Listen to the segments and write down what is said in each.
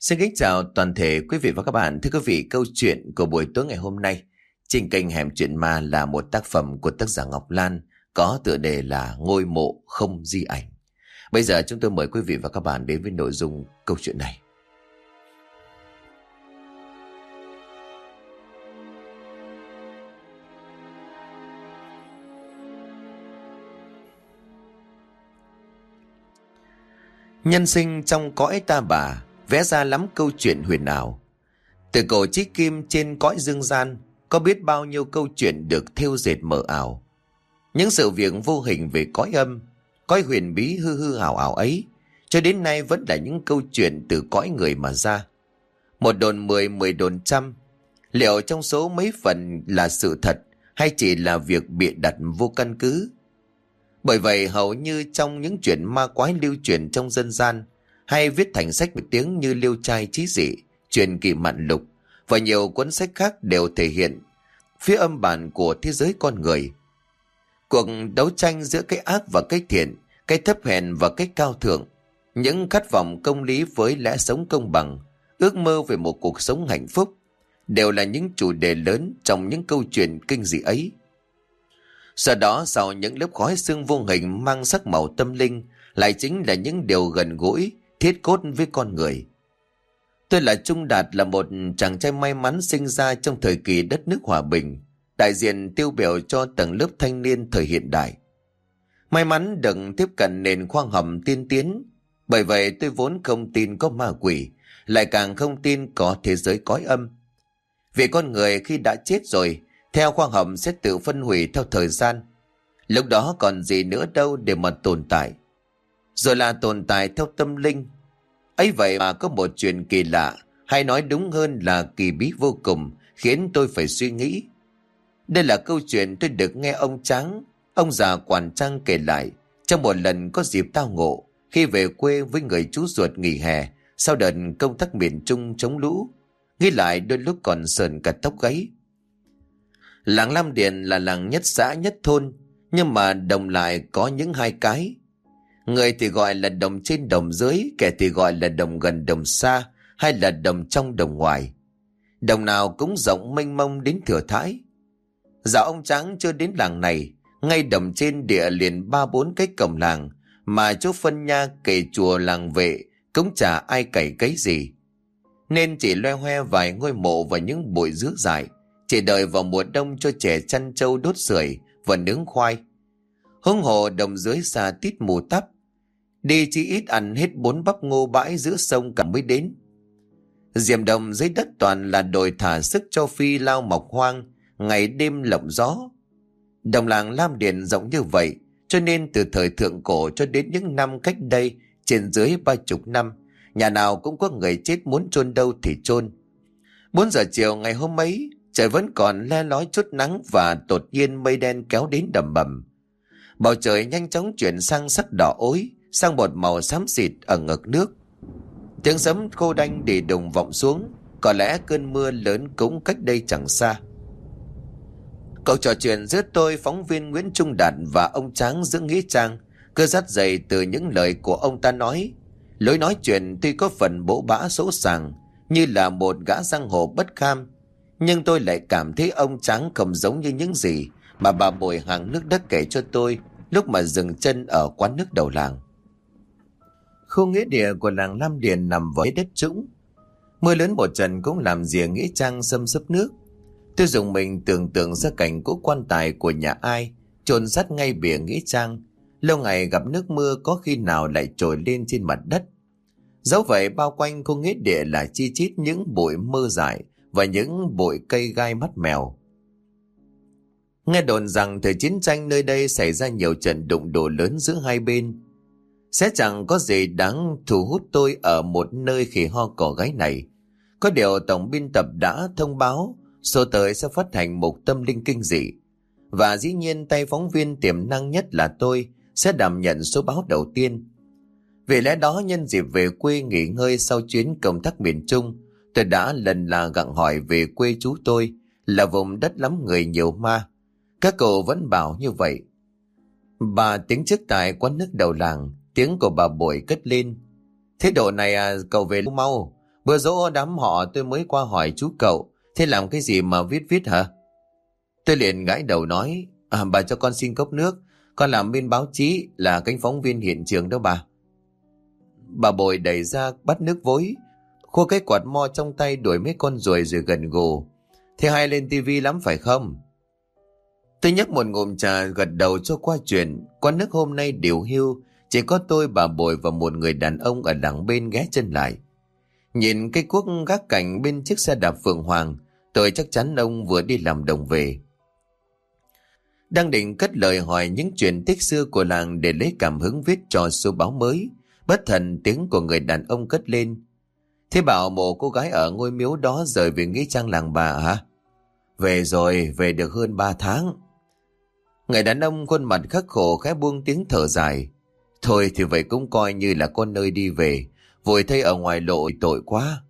Xin kính chào toàn thể quý vị và các bạn. Thưa quý vị, câu chuyện của buổi tối ngày hôm nay trên kênh Hẻm Chuyện Ma là một tác phẩm của tác giả Ngọc Lan có tựa đề là Ngôi mộ không di ảnh. Bây giờ chúng tôi mời quý vị và các bạn đến với nội dung câu chuyện này. Nhân sinh trong cõi ta bà vẽ ra lắm câu chuyện huyền ảo. Từ cổ chí kim trên cõi dương gian có biết bao nhiêu câu chuyện được thêu dệt mờ ảo. Những sự việc vô hình về cõi âm, cõi huyền bí hư hư ảo ảo ấy cho đến nay vẫn là những câu chuyện từ cõi người mà ra. Một đồn 10, 10 đồn trăm. Liệu trong số mấy phần là sự thật hay chỉ là việc bịa đặt vô căn cứ? Bởi vậy hầu như trong những chuyện ma quái lưu truyền trong dân gian hay viết thành sách nổi tiếng như Liêu Trai Chí Dị, Truyền Kỳ Mạn Lục và nhiều cuốn sách khác đều thể hiện phía âm bản của thế giới con người. Cuộc đấu tranh giữa cái ác và cái thiện, cái thấp hèn và cái cao thượng, những khát vọng công lý với lẽ sống công bằng, ước mơ về một cuộc sống hạnh phúc đều là những chủ đề lớn trong những câu chuyện kinh dị ấy. Sau đó sau những lớp khói sương vô hình mang sắc màu tâm linh lại chính là những điều gần gũi, thiết cốt với con người. Tôi là Trung Đạt, là một chàng trai may mắn sinh ra trong thời kỳ đất nước hòa bình, đại diện tiêu biểu cho tầng lớp thanh niên thời hiện đại. May mắn được tiếp cận nền khoa học tiên tiến, bởi vậy tôi vốn không tin có ma quỷ, lại càng không tin có thế giới cõi âm. Vì con người khi đã chết rồi, theo khoa học sẽ tự phân hủy theo thời gian. Lúc đó còn gì nữa đâu để mà tồn tại. Rồi là tồn tại theo tâm linh. Ấy vậy mà có một chuyện kỳ lạ, hay nói đúng hơn là kỳ bí vô cùng, khiến tôi phải suy nghĩ. Đây là câu chuyện tôi được nghe ông Tráng, ông già quản trang kể lại trong một lần có dịp tao ngộ khi về quê với người chú ruột nghỉ hè sau đợt công tác miền Trung chống lũ. Nghĩ lại đôi lúc còn sờn cả tóc gáy. Làng Lam Điền là làng nhất xã nhất thôn, nhưng mà đồng lại có những hai cái. Người thì gọi là đồng trên đồng dưới, kẻ thì gọi là đồng gần đồng xa, hay là đồng trong đồng ngoài. Đồng nào cũng rộng mênh mông đến thừa thãi. Dạo ông Tráng chưa đến làng này, ngay đồng trên địa liền 3-4 cái cổng làng, mà chỗ phân nha kể chùa làng vệ cũng chả ai cày cấy gì. Nên chỉ loe hoe vài ngôi mộ và những bụi rứa dại, chỉ đợi vào mùa đông cho trẻ chăn trâu đốt sưởi và nướng khoai. Huống hồ đồng dưới xa tít mù tắp, đi chỉ ít ăn hết 4 bắp ngô bãi giữa sông cả mới đến. Diệm đồng dưới đất toàn là đồi thả sức cho phi lao mọc hoang, ngày đêm lộng gió. Đồng làng Lam Điền rộng như vậy, cho nên từ thời thượng cổ cho đến những năm cách đây trên dưới 30 năm, nhà nào cũng có người chết muốn chôn đâu thì chôn. 4 giờ chiều ngày hôm ấy, trời vẫn còn le lói chút nắng và đột nhiên mây đen kéo đến đầm bầm. Bầu trời nhanh chóng chuyển sang sắc đỏ ối, sang một màu xám xịt ở ngực nước. Tiếng sấm khô đanh đi đùng vọng xuống, có lẽ cơn mưa lớn cũng cách đây chẳng xa. Cậu trò chuyện giữa tôi, phóng viên Nguyễn Trung Đạt và ông Tráng giữa nghĩa trang, cứ dắt dày từ những lời của ông ta nói. Lối nói chuyện tuy có phần bỗ bã sỗ sàng, như là một gã giang hồ bất kham, nhưng tôi lại cảm thấy ông Tráng không giống như những gì mà bà Bồi hàng nước đất kể cho tôi lúc mà dừng chân ở quán nước đầu làng. Khu nghĩa địa của làng Lam Điền nằm với đất trũng. Mưa lớn một trận cũng làm rìa nghĩa trang xâm xấp nước. Tôi dùng mình tưởng tượng ra cảnh cỗ quan tài của nhà ai chôn sát ngay bìa nghĩa trang. Lâu ngày gặp nước mưa có khi nào lại trồi lên trên mặt đất. Dẫu vậy bao quanh khu nghĩa địa là chi chít những bụi mơ dại và những bụi cây gai mắt mèo. Nghe đồn rằng thời chiến tranh nơi đây xảy ra nhiều trận đụng độ lớn giữa hai bên. Sẽ chẳng có gì đáng thu hút tôi ở một nơi khỉ ho cỏ gáy này. Có điều tổng biên tập đã thông báo số tới sẽ phát hành một tâm linh kinh dị. Và dĩ nhiên tay phóng viên tiềm năng nhất là tôi sẽ đảm nhận số báo đầu tiên. Vì lẽ đó nhân dịp về quê nghỉ ngơi sau chuyến công tác miền Trung, tôi đã lần là gặng hỏi về quê chú tôi là vùng đất lắm người nhiều ma. Các cậu vẫn bảo như vậy. Bà tiếng trước tại quán nước đầu làng, tiếng của bà Bội cất lên. Thế độ này cậu về mau, Bữa giỗ đám họ tôi mới qua hỏi chú cậu, thế làm cái gì mà viết viết hả? Tôi liền gãi đầu nói, bà cho con xin cốc nước, con làm bên báo chí là cánh phóng viên hiện trường đó bà. Bà Bồi đẩy ra bát nước vối, khua cái quạt mo trong tay đuổi mấy con ruồi rồi gần gù. Thế hay lên tivi lắm phải không? Tôi nhấc một ngụm trà gật đầu cho qua chuyện. Quán nước hôm nay điều hưu, chỉ có tôi, bà Bồi và một người đàn ông ở đằng bên ghé chân lại. Nhìn cái cuốc gác cảnh bên chiếc xe đạp Phượng Hoàng, tôi chắc chắn ông vừa đi làm đồng về. Đang định cất lời hỏi những chuyện tích xưa của làng để lấy cảm hứng viết cho số báo mới, bất thần tiếng của người đàn ông cất lên. Thế bảo mộ cô gái ở ngôi miếu đó rời về nghĩa trang làng bà hả? Về rồi, về được hơn 3 tháng. Người đàn ông khuôn mặt khắc khổ khẽ buông tiếng thở dài. Thôi thì vậy cũng coi như là con nơi đi về, vội thay ở ngoài lộ tội quá.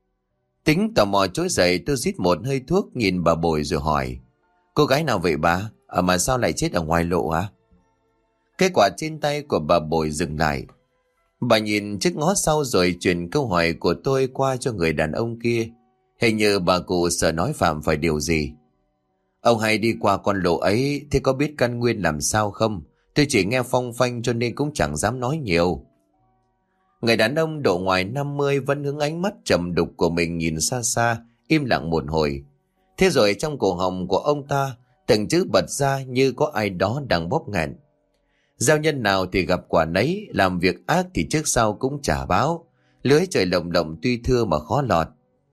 Tính tò mò trỗi dậy, tôi rít một hơi thuốc nhìn bà Bồi rồi hỏi. Cô gái nào vậy bà? Mà sao lại chết ở ngoài lộ hả? Cái quạt trên tay của bà Bồi dừng lại. Bà nhìn chiếc ngó sau rồi chuyển câu hỏi của tôi qua cho người đàn ông kia. Hình như bà cụ sợ nói phạm phải điều gì. Ông hay đi qua con lộ ấy, thế có biết căn nguyên làm sao không? Tôi chỉ nghe phong phanh cho nên cũng chẳng dám nói nhiều. Người đàn ông độ ngoài 50 vẫn hướng ánh mắt trầm đục của mình nhìn xa xa, im lặng một hồi. Thế rồi trong cổ họng của ông ta, từng chữ bật ra như có ai đó đang bóp nghẹn. Giao nhân nào thì gặp quả nấy, làm việc ác thì trước sau cũng trả báo. Lưới trời lồng lộng tuy thưa mà khó lọt.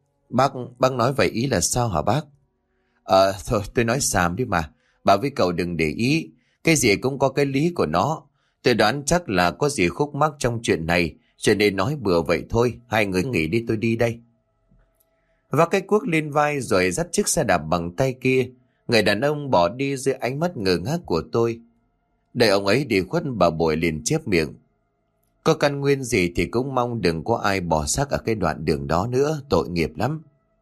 Bác nói vậy ý là sao hả bác? Thôi tôi nói xàm đi mà. Bà với cậu đừng để ý. Cái gì cũng có cái lý của nó. Tôi đoán chắc là có gì khúc mắc trong chuyện này, cho nên nói bừa vậy thôi. Hai người nghỉ đi, tôi đi đây. Và cái cuốc lên vai rồi dắt chiếc xe đạp bằng tay kia. Người đàn ông bỏ đi dưới ánh mắt ngơ ngác của tôi. Để ông ấy đi khuất, bà Bồi liền chép miệng. Có căn nguyên gì thì cũng mong đừng có ai bỏ xác ở cái đoạn đường đó nữa, tội nghiệp lắm.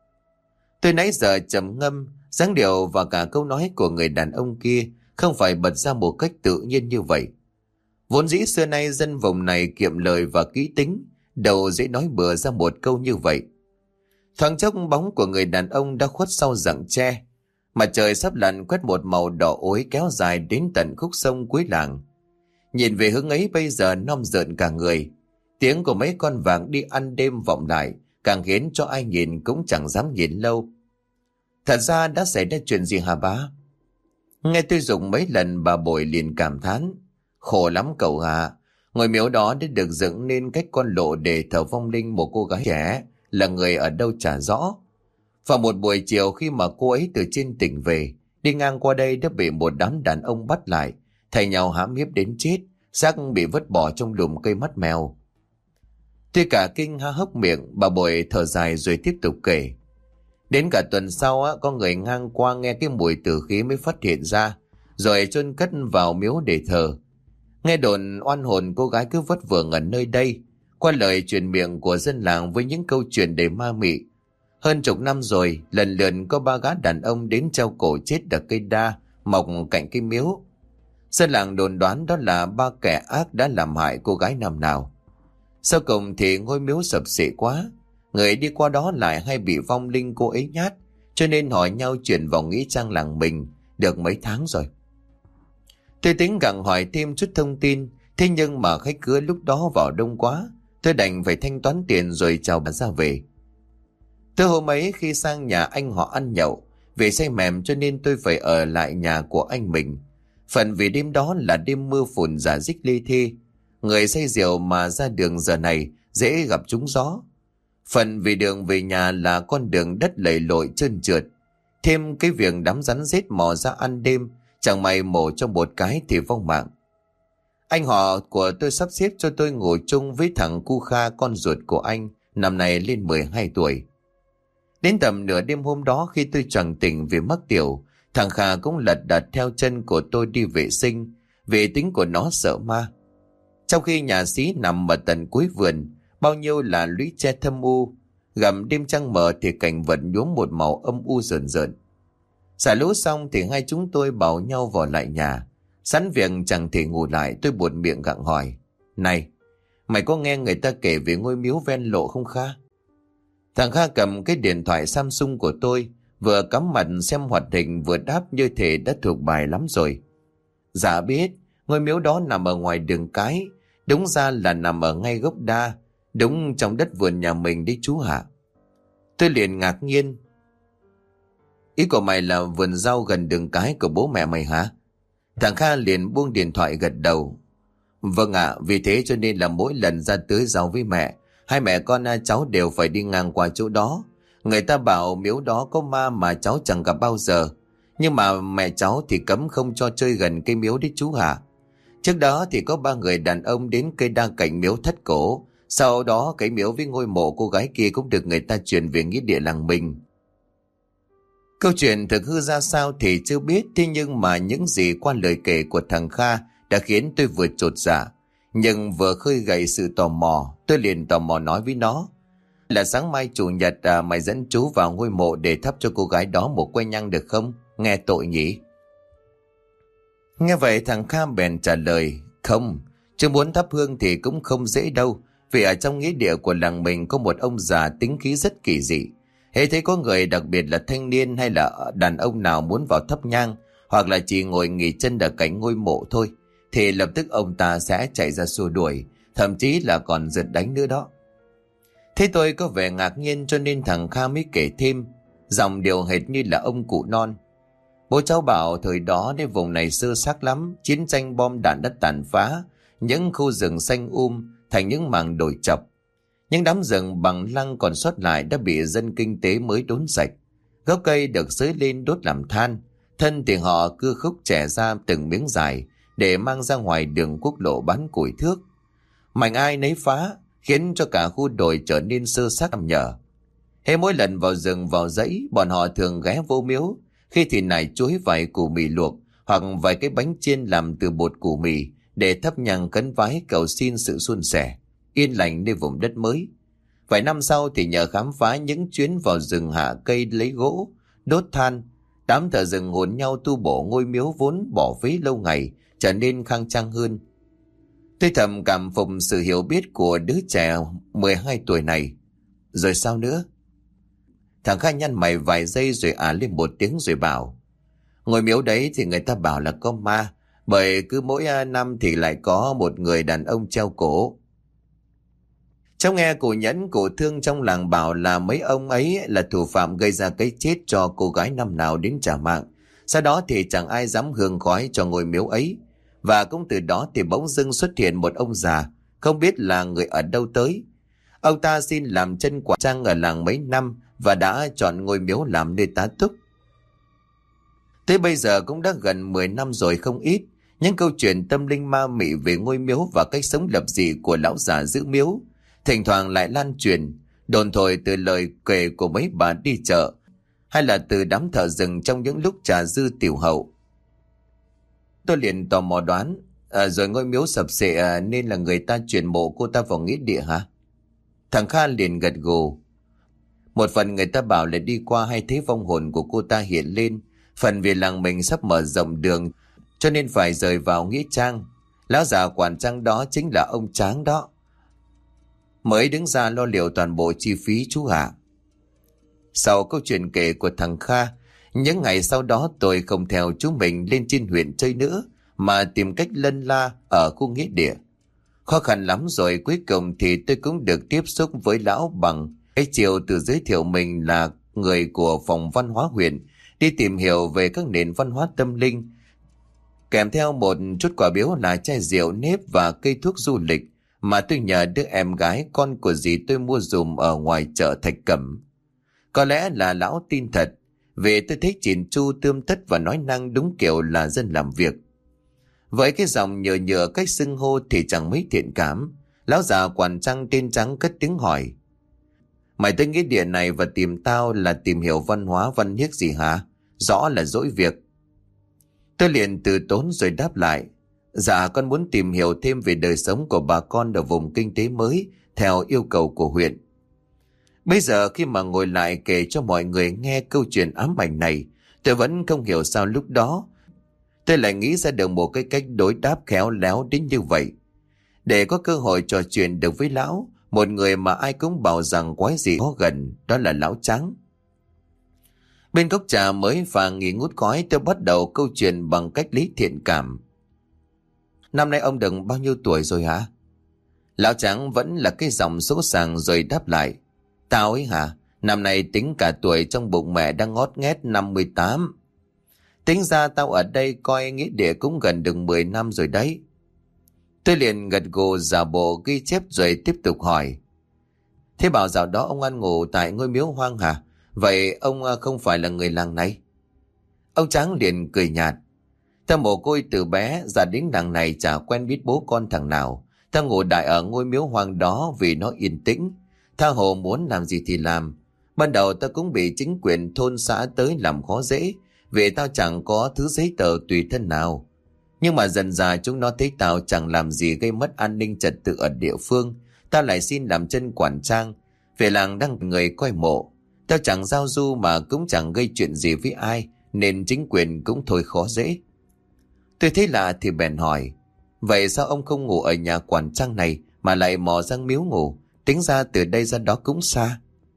Tôi nãy giờ trầm ngâm, dáng điệu và cả câu nói của người đàn ông kia không phải bật ra một cách tự nhiên như vậy. Vốn dĩ xưa nay dân vùng này kiệm lời và kỹ tính, đâu dễ nói bừa ra một câu như vậy. Thoáng chốc bóng của người đàn ông đã khuất sau rặng tre. Mặt trời sắp lặn quét một màu đỏ ối kéo dài đến tận khúc sông cuối làng. Nhìn về hướng ấy bây giờ non rợn cả người. Tiếng của mấy con vàng đi ăn đêm vọng lại, càng khiến cho ai nhìn cũng chẳng dám nhìn lâu. Thật ra đã xảy ra chuyện gì hả bá? Nghe tôi dùng mấy lần, bà Bồi liền cảm thán. Khổ lắm cậu ạ. Ngôi miếu đó đã được dựng nên cách con lộ để thờ vong linh một cô gái trẻ, là người ở đâu chả rõ. Vào một buổi chiều khi mà cô ấy từ trên tỉnh về, đi ngang qua đây đã bị một đám đàn ông bắt lại, thay nhau hãm hiếp đến chết, xác bị vứt bỏ trong lùm cây mắt mèo. Tuy cả kinh há hốc miệng, bà Bồi thở dài rồi tiếp tục kể. Đến cả tuần sau có người ngang qua nghe cái mùi tử khí mới phát hiện ra, rồi chôn cất vào miếu để thờ. Nghe đồn oan hồn cô gái cứ vất vưởng ở nơi đây, qua lời truyền miệng của dân làng với những câu chuyện đầy ma mị. Hơn chục năm rồi, lần lượt có 3 gã đàn ông đến treo cổ chết ở cây đa mọc cạnh cây miếu. Dân làng đồn đoán đó là 3 kẻ ác đã làm hại cô gái năm nào. Sau cùng thì ngôi miếu sập xệ quá, người đi qua đó lại hay bị vong linh cô ấy nhát, cho nên hỏi nhau chuyển vào nghĩa trang làng mình được mấy tháng rồi. Tôi tính gặng hỏi thêm chút thông tin, thế nhưng mà khách khứa lúc đó vào đông quá, tôi đành phải thanh toán tiền rồi chào bà ra về. Từ hôm ấy khi sang nhà anh họ ăn nhậu, vì say mềm cho nên tôi phải ở lại nhà của anh mình. Phần vì đêm đó là đêm mưa phùn rả rích lê thê, người say rượu mà ra đường giờ này dễ gặp trúng gió. Phần vì đường về nhà là con đường đất lầy lội trơn trượt, thêm cái việc đám rắn rết mò ra ăn đêm, chẳng may mổ cho một cái thì vong mạng. Anh họ của tôi sắp xếp cho tôi ngủ chung với thằng Cu Kha, con ruột của anh, năm nay lên 12 tuổi. Đến tầm nửa đêm hôm đó khi tôi choàng tỉnh vì mắc tiểu, thằng Kha cũng lật đật theo chân của tôi đi vệ sinh, vì tính của nó sợ ma. Trong khi nhà xí nằm ở tận cuối vườn, bao nhiêu là lũy tre thâm u, gầm đêm trăng mờ thì cảnh vật nhuốm một màu âm u rợn rợn. Xả lũ xong thì hai chúng tôi bảo nhau vào lại nhà. Sẵn việc chẳng thể ngủ lại, tôi buột miệng gặng hỏi. Này, mày có nghe người ta kể về ngôi miếu ven lộ không Kha? Thằng Kha cầm cái điện thoại Samsung của tôi, vừa cắm mặt xem hoạt hình vừa đáp như thể đã thuộc bài lắm rồi. Dạ biết, ngôi miếu đó nằm ở ngoài đường cái, đúng ra là nằm ở ngay gốc đa, đúng trong đất vườn nhà mình đấy chú hả? Tôi liền ngạc nhiên. Ý của mày là vườn rau gần đường cái của bố mẹ mày hả? Thằng Kha liền buông điện thoại gật đầu. Vâng ạ, vì thế cho nên là mỗi lần ra tưới rau với mẹ, hai mẹ con cháu đều phải đi ngang qua chỗ đó. Người ta bảo miếu đó có ma mà cháu chẳng gặp bao giờ. Nhưng mà mẹ cháu thì cấm không cho chơi gần cây miếu đấy chú hả? Trước đó thì có 3 người đàn ông đến cây đa cạnh miếu thất cổ. Sau đó cái miếu với ngôi mộ cô gái kia cũng được người ta truyền về nghĩa địa làng mình. Câu chuyện thực hư ra sao thì chưa biết, thế nhưng mà những gì qua lời kể của thằng Kha đã khiến tôi vừa chột dạ, nhưng vừa khơi gợi sự tò mò. Tôi liền tò mò nói với nó là sáng mai chủ nhật mày dẫn chú vào ngôi mộ để thắp cho cô gái đó một que nhang được không? Nghe tội nhỉ? Nghe vậy thằng Kha bèn trả lời, không, chứ muốn thắp hương thì cũng không dễ đâu, vì ở trong nghĩa địa của làng mình có một ông già tính khí rất kỳ dị. Hễ thấy có người, đặc biệt là thanh niên hay là đàn ông nào muốn vào thắp nhang, hoặc là chỉ ngồi nghỉ chân ở cạnh ngôi mộ thôi, thì lập tức ông ta sẽ chạy ra xua đuổi, thậm chí là còn giật đánh nữa đó. Thế tôi có vẻ ngạc nhiên cho nên thằng Kha mới kể thêm, giọng điệu hệt như là ông cụ non. Bố cháu bảo thời đóในvùng này sơ xác lắm, chiến tranh bom đạn đã tàn phá những khu rừng xanh thành những mảng đồi chọc. Những đám rừng bằng lăng còn sót lại đã bị dân kinh tế mới đốn sạch. Gốc cây được xới lên đốt làm than, thân thì họ cưa khúc chẻ ra từng miếng dài để mang ra ngoài đường quốc lộ bán củi thước. Mảnh ai nấy phá, khiến cho cả khu đồi trở nên sơ xác nham nhở. Hễ mỗi lần vào rừng vào dãy, bọn họ thường ghé vô miếu, khi thì nải chuối vài củ mì luộc hoặc vài cái bánh chiên làm từ bột củ mì để thắp nhang khấn vái cầu xin sự suôn sẻ, yên lành nơi vùng đất mới. Vài năm sau thì nhờ khám phá những chuyến vào rừng hạ cây lấy gỗ, đốt than, đám thợ rừng hùn nhau tu bổ ngôi miếu vốn bỏ phế lâu ngày trở nên khang trang hơn. Tôi thầm cảm phục sự hiểu biết của đứa trẻ 12 tuổi này. Rồi sao nữa? Thằng Kha nhăn mày vài giây rồi lên một tiếng rồi bảo, ngôi miếu đấy thì người ta bảo là có ma, bởi cứ mỗi năm thì lại có một người đàn ông treo cổ. Cháu nghe cụ Nhẫn, cụ Thương trong làng bảo là mấy ông ấy là thủ phạm gây ra cái chết cho cô gái năm nào đến trả mạng. Sau đó thì chẳng ai dám hương khói cho ngôi miếu ấy. Và cũng từ đó thì bỗng dưng xuất hiện một ông già, không biết là người ở đâu tới. Ông ta xin làm chân quả trang ở làng mấy năm và đã chọn ngôi miếu làm nơi tá túc. Tới bây giờ cũng đã gần 10 năm rồi không ít. Những câu chuyện tâm linh ma mị về ngôi miếu và cách sống lập dị của lão già giữ miếu thỉnh thoảng lại lan truyền, đồn thổi từ lời kể của mấy bà đi chợ, hay là từ đám thợ rừng trong những lúc trà dư tiểu hậu. Tôi liền tò mò đoán, rồi ngôi miếu sập xệ nên là người ta chuyển mộ cô ta vào nghĩa địa hả? Thằng Kha liền gật gù. Một phần người ta bảo là đi qua hay thấy vong hồn của cô ta hiện lên, phần vì làng mình sắp mở rộng đường cho nên phải rời vào nghĩa trang. Lão già quản trang đó chính là ông Tráng đó, mới đứng ra lo liệu toàn bộ chi phí chú ạ. Sau câu chuyện kể của thằng Kha, những ngày sau đó tôi không theo chú mình lên trên huyện chơi nữa, mà tìm cách lân la ở khu nghĩa địa. Khó khăn lắm rồi cuối cùng thì tôi cũng được tiếp xúc với lão bằng cái chiều tự giới thiệu mình là người của phòng văn hóa huyện, đi tìm hiểu về các nền văn hóa tâm linh, kèm theo một chút quà biếu là chai rượu nếp và cây thuốc du lịch mà tôi nhờ đứa em gái con của dì tôi mua dùm ở ngoài chợ Thạch Cẩm. Có lẽ là lão tin thật, vì tôi thấy chỉn chu tươm tất và nói năng đúng kiểu là dân làm việc. Với cái giọng nhựa nhựa cách xưng hô thì chẳng mấy thiện cảm, lão già quản trang tên Trắng cất tiếng hỏi, mày tới nghĩa địa này và tìm tao là tìm hiểu văn hóa văn hiếc gì hả? Rõ là dỗi việc. Tôi liền từ tốn rồi đáp lại, dạ con muốn tìm hiểu thêm về đời sống của bà con ở vùng kinh tế mới theo yêu cầu của huyện. Bây giờ khi mà ngồi lại kể cho mọi người nghe câu chuyện ám ảnh này, tôi vẫn không hiểu sao lúc đó tôi lại nghĩ ra được một cái cách đối đáp khéo léo đến như vậy. Để có cơ hội trò chuyện được với lão, một người mà ai cũng bảo rằng quái gì có gần, đó là lão Tráng. Bên cốc trà mới và nghỉ ngút khói, tôi bắt đầu câu chuyện bằng cách lý thiện cảm. Năm nay ông Đừng bao nhiêu tuổi rồi hả? Lão Tráng vẫn là cái giọng sỗ sàng rồi đáp lại. Tao ấy hả? Năm nay tính cả tuổi trong bụng mẹ đang ngót nghét 58. Tính ra tao ở đây coi nghĩa địa cũng gần được 10 năm rồi đấy. Tôi liền gật gù giả bộ ghi chép rồi tiếp tục hỏi. Thế bảo dạo đó ông ăn ngủ tại ngôi miếu hoang hả? Vậy ông không phải là người làng này? Ông Tráng liền cười nhạt. Tao mồ côi từ bé, ra đến làng này chả quen biết bố con thằng nào. Tao ngủ đại ở ngôi miếu hoang đó vì nó yên tĩnh. Tha hồ muốn làm gì thì làm. Ban đầu tao cũng bị chính quyền thôn xã tới làm khó dễ, vì tao chẳng có thứ giấy tờ tùy thân nào. Nhưng mà dần dà chúng nó thấy tao chẳng làm gì gây mất an ninh trật tự ở địa phương. Tao lại xin làm chân quản trang. Về làng đang người coi mộ. Tao chẳng giao du mà cũng chẳng gây chuyện gì với ai, nên chính quyền cũng thôi khó dễ. Tôi thấy lạ thì bèn hỏi. Vậy sao ông không ngủ ở nhà quản trang này mà lại mò sang miếu ngủ? Tính ra từ đây ra đó cũng xa.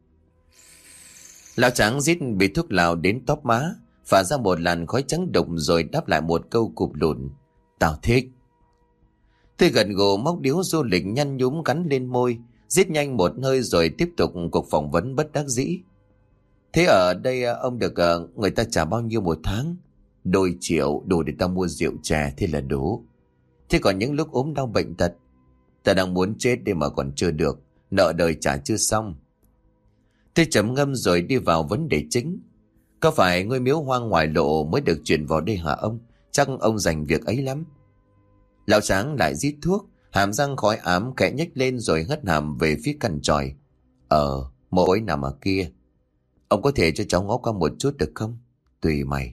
Lão Tráng rít bị thuốc lào đến tóp má, phả ra một làn khói trắng đục rồi đáp lại một câu cụp lùn. Tao thích. Tôi gần gù móc điếu du lịch nhăn nhúm gắn lên môi, rít nhanh một hơi rồi tiếp tục cuộc phỏng vấn bất đắc dĩ. Thế ở đây ông được người ta trả bao nhiêu một tháng? 2 triệu đủ để tao mua rượu chè, thế là đủ. Thế còn những lúc ốm đau bệnh tật, ta đang muốn chết đi mà còn chưa được, nợ đời trả chưa xong. Tôi trầm ngâm rồi đi vào vấn đề chính. Có phải ngôi miếu hoang ngoài lộ mới được chuyển vào đây hả ông? Chắc ông dành việc ấy lắm. Lão Tráng lại rít thuốc, hàm răng khói ám khẽ nhếch lên rồi hất hàm về phía căn tròi. Mộ ấy nằm ở kia. Ông có thể cho cháu ngó qua một chút được không? Tùy mày.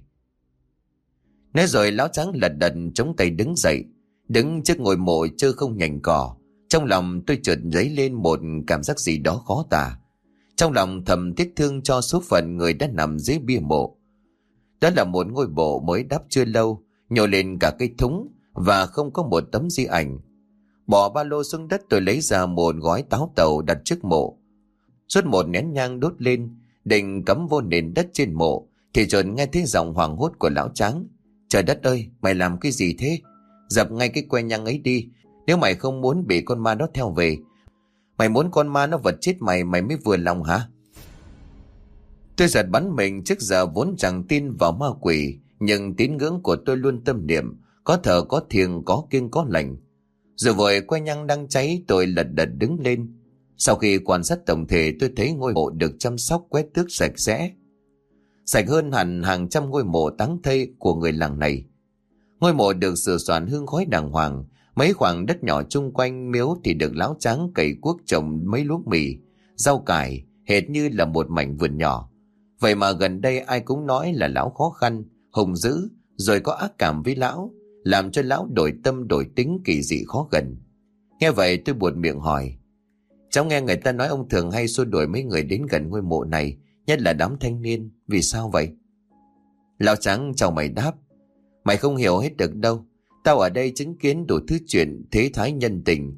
Nói rồi lão Tráng lật đật chống tay đứng dậy, đứng trước ngôi mộ chơ không nhành cỏ. Trong lòng tôi chợt dấy lên một cảm giác gì đó khó tả. Trong lòng thầm tiếc thương cho số phận người đã nằm dưới bia mộ. Đó là một ngôi mộ mới đắp chưa lâu, nhô lên cả cây thúng và không có một tấm di ảnh. Bỏ ba lô xuống đất, tôi lấy ra một gói táo tàu đặt trước mộ. Rút một nén nhang đốt lên, định cắm vô nền đất trên mộ, thì chợt nghe thấy giọng hoảng hốt của lão Tráng. Trời đất ơi, mày làm cái gì thế? Dập ngay cái que nhang ấy đi, nếu mày không muốn bị con ma đó theo về. Mày muốn con ma nó vật chết mày mới vừa lòng hả? Tôi giật bắn mình, trước giờ vốn chẳng tin vào ma quỷ, nhưng tín ngưỡng của tôi luôn tâm niệm, có thờ có thiêng, có kiêng có lành. Rồi vội que nhang đang cháy, tôi lật đật đứng lên. Sau khi quan sát tổng thể, tôi thấy ngôi mộ được chăm sóc quét tước sạch sẽ, sạch hơn hẳn hàng trăm ngôi mộ táng thây của người làng này. Ngôi mộ được sửa soạn hương khói đàng hoàng. Mấy khoảng đất nhỏ chung quanh miếu thì được lão Tráng cày cuốc trồng mấy luống mì, rau cải, hệt như là một mảnh vườn nhỏ. Vậy mà gần đây ai cũng nói là lão khó khăn, hung dữ, rồi có ác cảm với lão, làm cho lão đổi tâm đổi tính kỳ dị khó gần. Nghe vậy tôi buột miệng hỏi. Cháu nghe người ta nói ông thường hay xua đuổi mấy người đến gần ngôi mộ này, nhất là đám thanh niên, vì sao vậy? Lão Tráng chào mày đáp. Mày không hiểu hết được đâu. Tao ở đây chứng kiến đủ thứ chuyện thế thái nhân tình,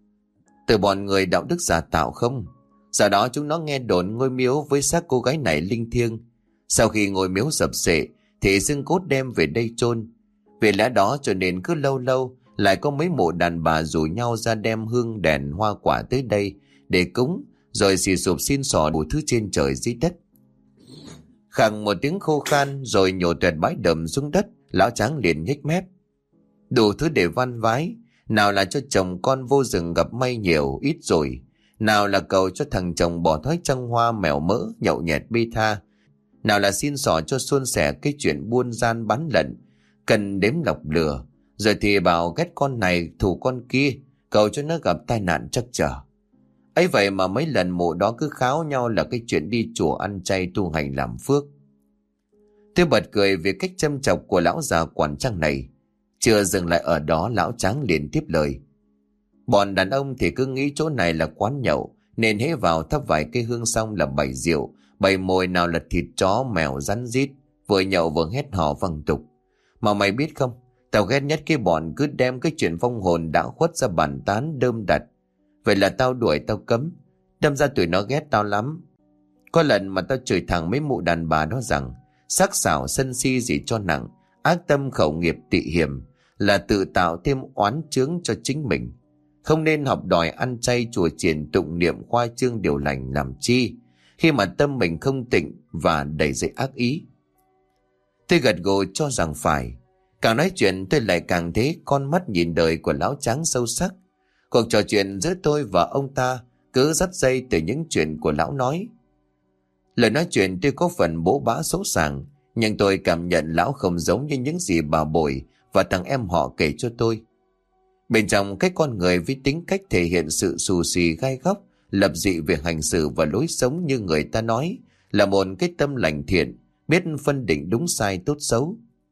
từ bọn người đạo đức giả tạo không. Sau đó chúng nó nghe đồn ngôi miếu với xác cô gái này linh thiêng. Sau khi ngôi miếu sập xệ thì xương cốt đem về đây chôn. Vì lẽ đó cho nên cứ lâu lâu lại có mấy mộ đàn bà rủ nhau ra đem hương đèn hoa quả tới đây để cúng, rồi xì sụp xin xỏ đủ thứ trên trời dưới đất. Khẳng một tiếng khô khan rồi nhổ tuẹt bãi đầm xuống đất. Lão Tráng liền nhếch mép. Đủ thứ để van vái, nào là cho chồng con vô rừng gặp may nhiều ít rồi, nào là cầu cho thằng chồng bỏ thói trăng hoa mèo mỡ nhậu nhẹt bi tha, nào là xin xỏ cho suôn sẻ cái chuyện buôn gian bán lận cần đếm lọc lừa, rồi thì bảo ghét con này thù con kia, cầu cho nó gặp tai nạn trắc trở. Ấy vậy mà mấy lần mộ đó cứ kháo nhau là cái chuyện đi chùa ăn chay tu hành làm phước. Tôi bật cười vì cách châm chọc của lão già quản trang này. Chưa dừng lại ở đó, lão Tráng liền tiếp lời. Bọn đàn ông thì cứ nghĩ chỗ này là quán nhậu, nên hễ vào thắp vài cây hương xong là bày rượu, bày mồi, nào là thịt chó mèo rắn rít, vừa nhậu vừa hét hò văng tục. Mà mày biết không, tao ghét nhất cái bọn cứ đem cái chuyện vong hồn đã khuất ra bàn tán đơm đặt. Vậy là tao đuổi tao cấm. Đâm ra tụi nó ghét tao lắm. Có lần mà tao chửi thẳng mấy mụ đàn bà đó rằng sắc sảo sân si gì cho nặng, ác tâm khẩu nghiệp tị hiểm, là tự tạo thêm oán chướng cho chính mình. Không nên học đòi ăn chay chùa chiền tụng niệm khoa trương điều lành làm chi, khi mà tâm mình không tịnh và đầy dẫy ác ý. Tôi gật gù cho rằng phải. Càng nói chuyện tôi lại càng thấy con mắt nhìn đời của lão Tráng sâu sắc. Cuộc trò chuyện giữa tôi và ông ta cứ dắt dây từ những chuyện của lão nói. Lời nói chuyện tuy có phần bố bã xấu sàng, nhưng tôi cảm nhận lão không giống như những gì bà Bội và thằng em họ kể cho tôi. Bên trong cái con người với tính cách thể hiện sự xù xì gai góc, lập dị về hành xử và lối sống như người ta nói, là một cái tâm lành thiện, biết phân định đúng sai tốt xấu.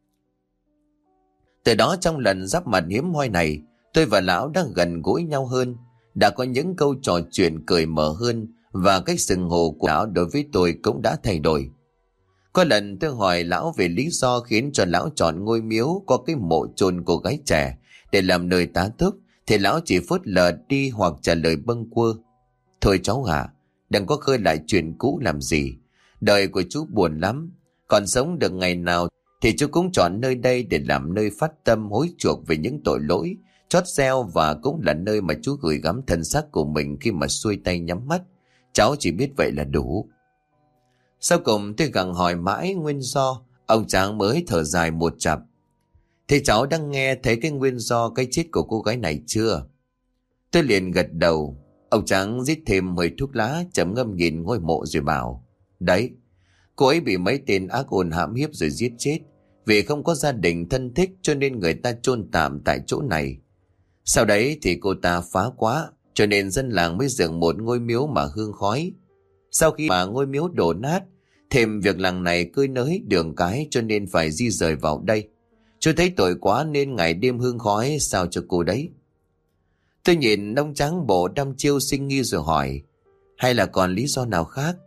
Từ đó trong lần giáp mặt hiếm hoi này, tôi và lão đang gần gũi nhau hơn, đã có những câu trò chuyện cởi mở hơn, và cách xưng hô của lão đối với tôi cũng đã thay đổi. Có lần tôi hỏi lão về lý do khiến cho lão chọn ngôi miếu có cái mộ chôn cô gái trẻ để làm nơi tá túc, thì lão chỉ phớt lờ đi hoặc trả lời bâng quơ. Thôi cháu à, đừng có khơi lại chuyện cũ làm gì. Đời của chú buồn lắm, còn sống được ngày nào thì chú cũng chọn nơi đây để làm nơi phát tâm hối chuộc về những tội lỗi, chót gieo, và cũng là nơi mà chú gửi gắm thân xác của mình khi mà xuôi tay nhắm mắt. Cháu chỉ biết vậy là đủ. Sau cùng tôi gặng hỏi mãi nguyên do, ông Tráng mới thở dài một chặp. Thế cháu đang nghe thấy cái nguyên do cái chết của cô gái này chưa? Tôi liền gật đầu. Ông Tráng rít thêm hơi thuốc lá, trầm ngâm nhìn ngôi mộ rồi bảo. Đấy, cô ấy bị mấy tên ác ôn hãm hiếp rồi giết chết. Vì không có gia đình thân thích cho nên người ta chôn tạm tại chỗ này. Sau đấy thì cô ta phá quá, cho nên dân làng mới dựng một ngôi miếu mà hương khói. Sau khi mà ngôi miếu đổ nát, thêm việc làng này cơi nới đường cái cho nên phải di rời vào đây. Chú thấy tội quá nên ngày đêm hương khói sao cho cô đấy. Tôi nhìn ông Tráng bộ đăm chiêu sinh nghi rồi hỏi, hay là còn lý do nào khác?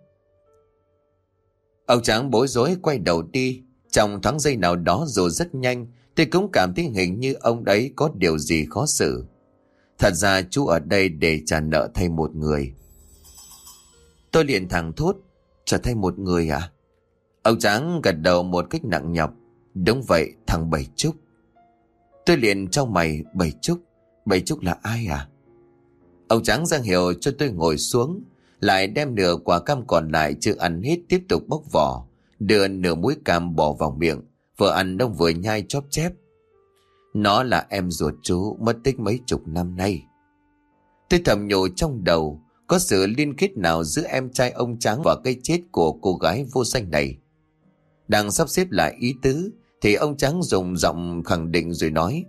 Ông Tráng bối rối quay đầu đi. Trong thoáng giây nào đó rồi rất nhanh, tôi cũng cảm thấy hình như ông đấy có điều gì khó xử. Thật ra chú ở đây để trả nợ thay một người. Tôi liền thẳng thốt, trả thay một người à? Ông Tráng gật đầu một cách nặng nhọc. Đúng vậy, thằng Bảy Trúc. Tôi liền trao mày. Bảy Trúc? Bảy Trúc là ai à? Ông Tráng ra hiệu cho tôi ngồi xuống, lại đem nửa quả cam còn lại chưa ăn hết tiếp tục bóc vỏ, đưa nửa muối cam bỏ vào miệng, vừa ăn ông vừa nhai chóp chép. Nó là em ruột chú, mất tích mấy chục năm nay. Tôi thầm nhủ trong đầu, có sự liên kết nào giữa em trai ông Tráng và cái chết của cô gái vô danh này? Đang sắp xếp lại ý tứ thì ông Tráng dùng giọng khẳng định rồi nói,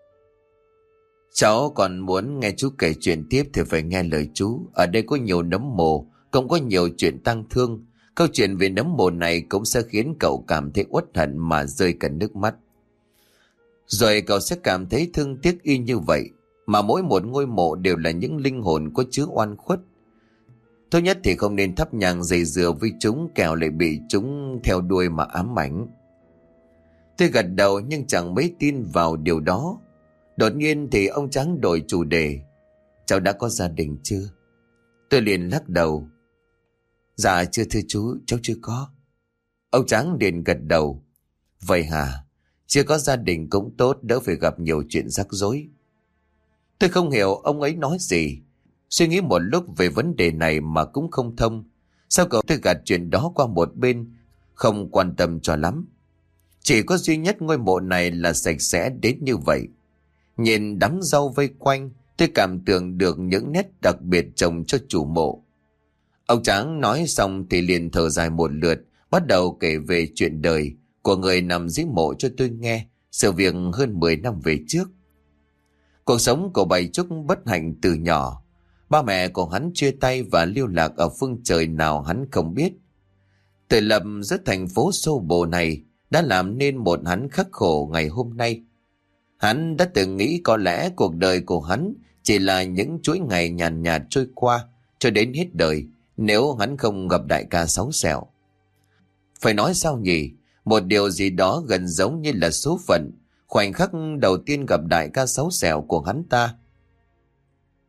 cháu còn muốn nghe chú kể chuyện tiếp thì phải nghe lời chú. Ở đây có nhiều nấm mồ, cũng có nhiều chuyện tang thương. Câu chuyện về nấm mồ này cũng sẽ khiến cậu cảm thấy uất hận mà rơi cả nước mắt. Rồi cậu sẽ cảm thấy thương tiếc y như vậy. Mà mỗi một ngôi mộ đều là những linh hồn có chứa oan khuất. Tốt nhất thì không nên thắp nhang dày dừa với chúng, kẻo lại bị chúng theo đuôi mà ám ảnh. Tôi gật đầu nhưng chẳng mấy tin vào điều đó. Đột nhiên thì ông Tráng đổi chủ đề. Cháu đã có gia đình chưa? Tôi liền lắc đầu. Dạ chưa thưa chú, cháu chưa có. Ông Tráng liền gật đầu. Vậy hả? Chưa có gia đình cũng tốt, đỡ phải gặp nhiều chuyện rắc rối. Tôi không hiểu ông ấy nói gì. Suy nghĩ một lúc về vấn đề này mà cũng không thông. Sao cậu tôi gạt chuyện đó qua một bên, không quan tâm cho lắm. Chỉ có duy nhất ngôi mộ này là sạch sẽ đến như vậy. Nhìn đám rau vây quanh, tôi cảm tưởng được những nét đặc biệt trồng cho chủ mộ. Ông Tráng nói xong thì liền thở dài một lượt, bắt đầu kể về chuyện đời của người nằm dưới mộ cho tôi nghe, sự việc hơn 10 năm về trước. Cuộc sống của Bảy Trúc bất hạnh từ nhỏ. Ba mẹ của hắn chia tay và lưu lạc ở phương trời nào hắn không biết. Tự lập giữa thành phố xô bồ này đã làm nên một hắn khắc khổ ngày hôm nay. Hắn đã từng nghĩ có lẽ cuộc đời của hắn chỉ là những chuỗi ngày nhàn nhạt trôi qua cho đến hết đời nếu hắn không gặp đại ca Sáu Sẹo. Phải nói sao nhỉ? Một điều gì đó gần giống như là số phận. Khoảnh khắc đầu tiên gặp đại ca Sáu Sẹo của hắn ta,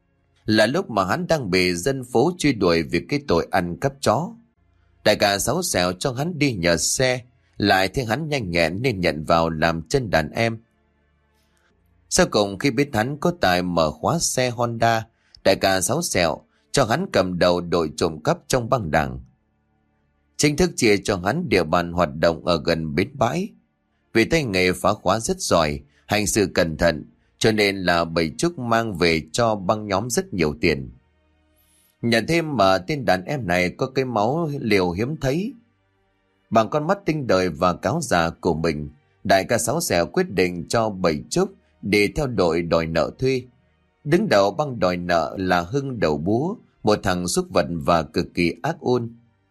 là lúc mà hắn đang bị dân phố truy đuổi vì cái tội ăn cắp chó. Đại ca Sáu Sẹo cho hắn đi nhờ xe, lại thấy hắn nhanh nhẹn nên nhận vào làm chân đàn em. Sau cùng khi biết hắn có tài mở khóa xe Honda, đại ca Sáu Sẹo cho hắn cầm đầu đội trộm cắp trong băng đảng. Chính thức chia cho hắn địa bàn hoạt động ở gần bến bãi. Vì tay nghề phá khóa rất giỏi, hành sự cẩn thận, cho nên là Bảy Trúc mang về cho băng nhóm rất nhiều tiền. Nhận thêm mà tên đàn em này có cái máu liều hiếm thấy. Bằng con mắt tinh đời và cáo già của mình, đại ca Sáu Sẹo quyết định cho Bảy Trúc đi theo đội đòi nợ thuê. Đứng đầu băng đòi nợ là Hưng Đầu Búa, một thằng xúc vật và cực kỳ ác ôn.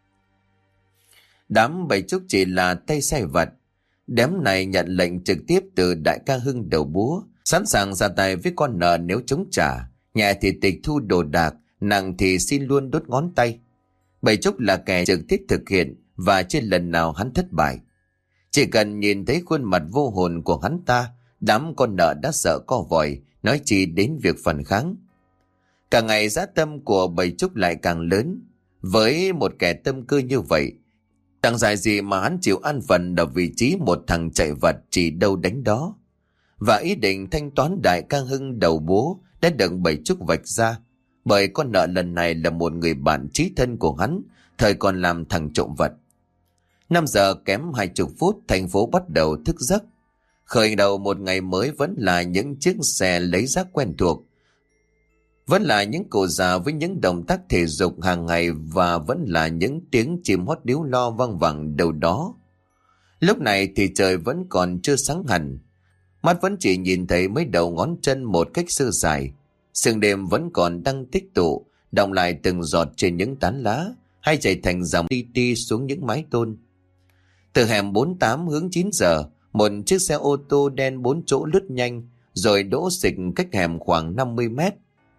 Đám Bảy Trúc chỉ là tay sai vặt. Đám này nhận lệnh trực tiếp từ đại ca Hưng Đầu Búa, sẵn sàng ra tay với con nợ nếu chống trả, nhẹ thì tịch thu đồ đạc, nặng thì xin luôn đốt ngón tay. Bảy Trúc là kẻ trực tiếp thực hiện và trên lần nào hắn thất bại. Chỉ cần nhìn thấy khuôn mặt vô hồn của hắn ta, đám con nợ đã sợ co vòi, nói chi đến việc phản kháng. Cả ngày dã tâm của Bảy Trúc lại càng lớn. Với một kẻ tâm cơ như vậy, chẳng dài gì mà hắn chịu ăn phần ở vị trí một thằng chạy vặt chỉ đâu đánh đó. Và ý định thanh toán đại ca Hưng Đầu Búa đã được Bảy Trúc vạch ra, bởi con nợ lần này là một người bạn chí thân của hắn, thời còn làm thằng trộm vật. 5 giờ kém 20 phút, thành phố bắt đầu thức giấc. Khởi đầu một ngày mới vẫn là những chiếc xe lấy rác quen thuộc, vẫn là những cụ già với những động tác thể dục hàng ngày, và vẫn là những tiếng chim hót líu lo vang vẳng đâu đó. Lúc này thì trời vẫn còn chưa sáng hẳn, mắt vẫn chỉ nhìn thấy mấy đầu ngón chân một cách sơ sài. Sương đêm vẫn còn đang tích tụ, đọng lại từng giọt trên những tán lá, hay chảy thành dòng ti ti xuống những mái tôn. Từ hẻm 48 hướng 9 giờ, một chiếc xe ô tô đen 4 chỗ lướt nhanh, rồi đỗ xịch cách hẻm khoảng 50 mét.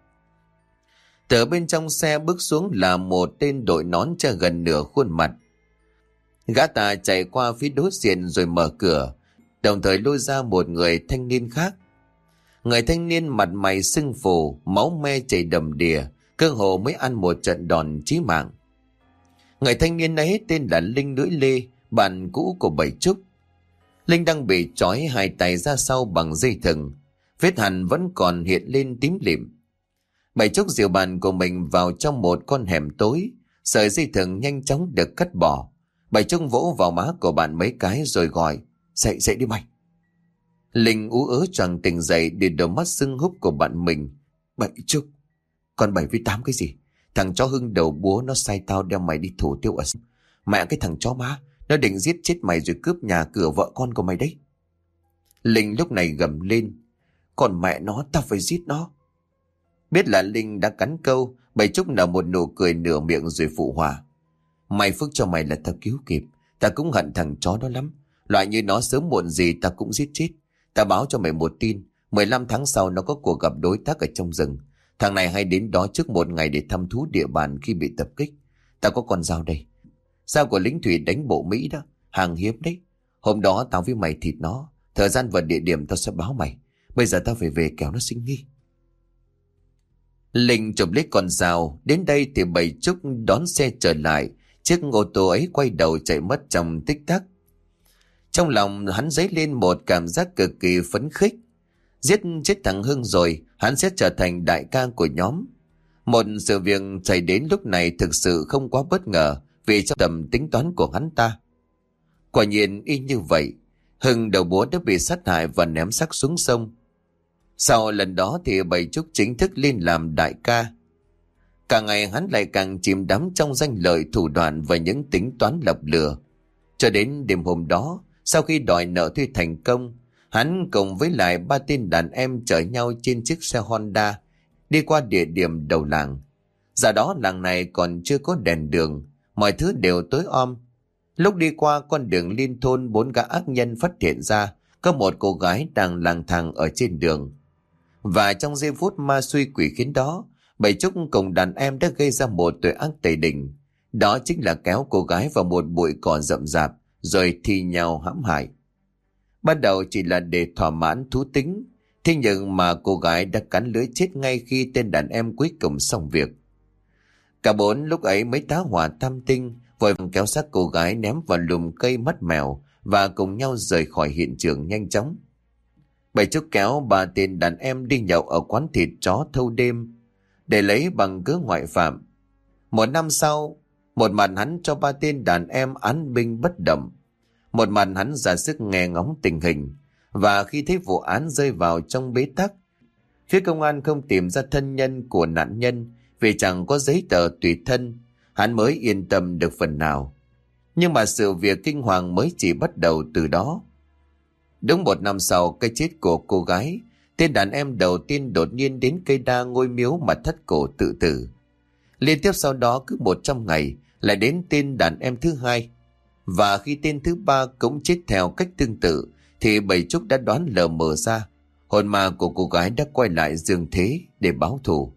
Từ bên trong xe bước xuống là một tên đội nón che gần nửa khuôn mặt. Gã ta chạy qua phía đối diện rồi mở cửa, đồng thời lôi ra một người thanh niên khác. Người thanh niên mặt mày sưng phù, máu me chảy đầm đìa, cơ hồ mới ăn một trận đòn chí mạng. Người thanh niên ấy tên là Linh Lưỡi Lê, bạn cũ của Bảy Trúc. Linh đang bị trói hai tay ra sau bằng dây thừng, vết hằn vẫn còn hiện lên tím lịm. Bảy Trúc dìu bạn của mình vào trong một con hẻm tối, sợi dây thừng nhanh chóng được cắt bỏ. Bảy Trúc vỗ vào má của bạn mấy cái rồi gọi, dậy dậy đi mày. Linh ú ớ choàng tỉnh dậy để đôi mắt sưng húp của bạn mình. Bảy Trúc, còn 7 với 8 cái gì? Thằng chó Hưng Đầu Búa nó sai tao đem mày đi thủ tiêu ở mẹ cái thằng chó má, nó định giết chết mày rồi cướp nhà cửa vợ con của mày đấy. Linh lúc này gầm lên, còn mẹ nó tao phải giết nó. Biết là Linh đã cắn câu, Bảy Trúc nở một nụ cười nửa miệng rồi phụ họa. May phước cho mày là tao cứu kịp, tao cũng hận thằng chó đó lắm. Loại như nó sớm muộn gì tao cũng giết chết. Tao báo cho mày một tin, 15 tháng sau nó có cuộc gặp đối tác ở trong rừng. Thằng này hay đến đó trước một ngày để thăm thú địa bàn khi bị tập kích. Tao có con dao đây, dao của lính thủy đánh bộ Mỹ đó, hàng hiếm đấy. Hôm đó tao với mày thịt nó, thời gian và địa điểm tao sẽ báo mày. Bây giờ tao phải về kẻo nó sinh nghi. Linh chụp lấy con dao. Đến đây thì Bảy Trúc đón xe trở lại. Chiếc ô tô ấy quay đầu chạy mất trong tích tắc. Trong lòng hắn dấy lên một cảm giác cực kỳ phấn khích. Giết chết thằng Hưng rồi, hắn sẽ trở thành đại ca của nhóm. Một sự việc xảy đến lúc này thực sự không quá bất ngờ, vì trong tầm tính toán của hắn ta. Quả nhiên y như vậy, Hưng Đầu Búa đã bị sát hại và ném xác xuống sông. Sau lần đó thì Bảy Trúc chính thức lên làm đại ca. Càng ngày hắn lại càng chìm đắm trong danh lợi, thủ đoạn và những tính toán lập lừa. Cho đến đêm hôm đó, sau khi đòi nợ thuê thành công, hắn cùng với lại 3 tên đàn em chở nhau trên chiếc xe Honda đi qua địa điểm đầu làng. Giờ đó làng này còn chưa có đèn đường, mọi thứ đều tối om. Lúc đi qua con đường liên thôn, 4 gã ác nhân phát hiện ra có một cô gái đang lang thang ở trên đường. Và trong giây phút ma xui quỷ khiến đó, Bảy Trúc cùng đàn em đã gây ra một tội ác tày đình. Đó chính là kéo cô gái vào một bụi cỏ rậm rạp rồi thi nhau hãm hại. Ban đầu chỉ là để thỏa mãn thú tính, Thế nhưng mà cô gái đã cắn lưỡi chết ngay khi tên đàn em cuối cùng xong việc. Cả bốn lúc ấy mới tá hỏa tam tinh, vội vàng kéo xác cô gái ném vào lùm cây mắt mèo và cùng nhau rời khỏi hiện trường nhanh chóng. Bảy Trúc kéo ba tên đàn em đi nhậu ở quán thịt chó thâu đêm để lấy bằng cớ ngoại phạm. Một năm sau, một mặt hắn cho ba tên đàn em án binh bất động, một mặt hắn ra sức nghe ngóng tình hình. Và khi thấy vụ án rơi vào trong bế tắc, phía công an không tìm ra thân nhân của nạn nhân vì chẳng có giấy tờ tùy thân, hắn mới yên tâm được phần nào. Nhưng mà sự việc kinh hoàng mới chỉ bắt đầu từ đó. Đúng một năm sau cái chết của cô gái, tên đàn em đầu tiên đột nhiên đến cây đa ngôi miếu mà thắt cổ tự tử. Liên tiếp sau đó cứ 100 ngày lại đến tên đàn em thứ hai. Và khi tên thứ ba cũng chết theo cách tương tự, thì Bảy Trúc đã đoán lờ mờ ra hồn ma của cô gái đã quay lại dương thế để báo thù.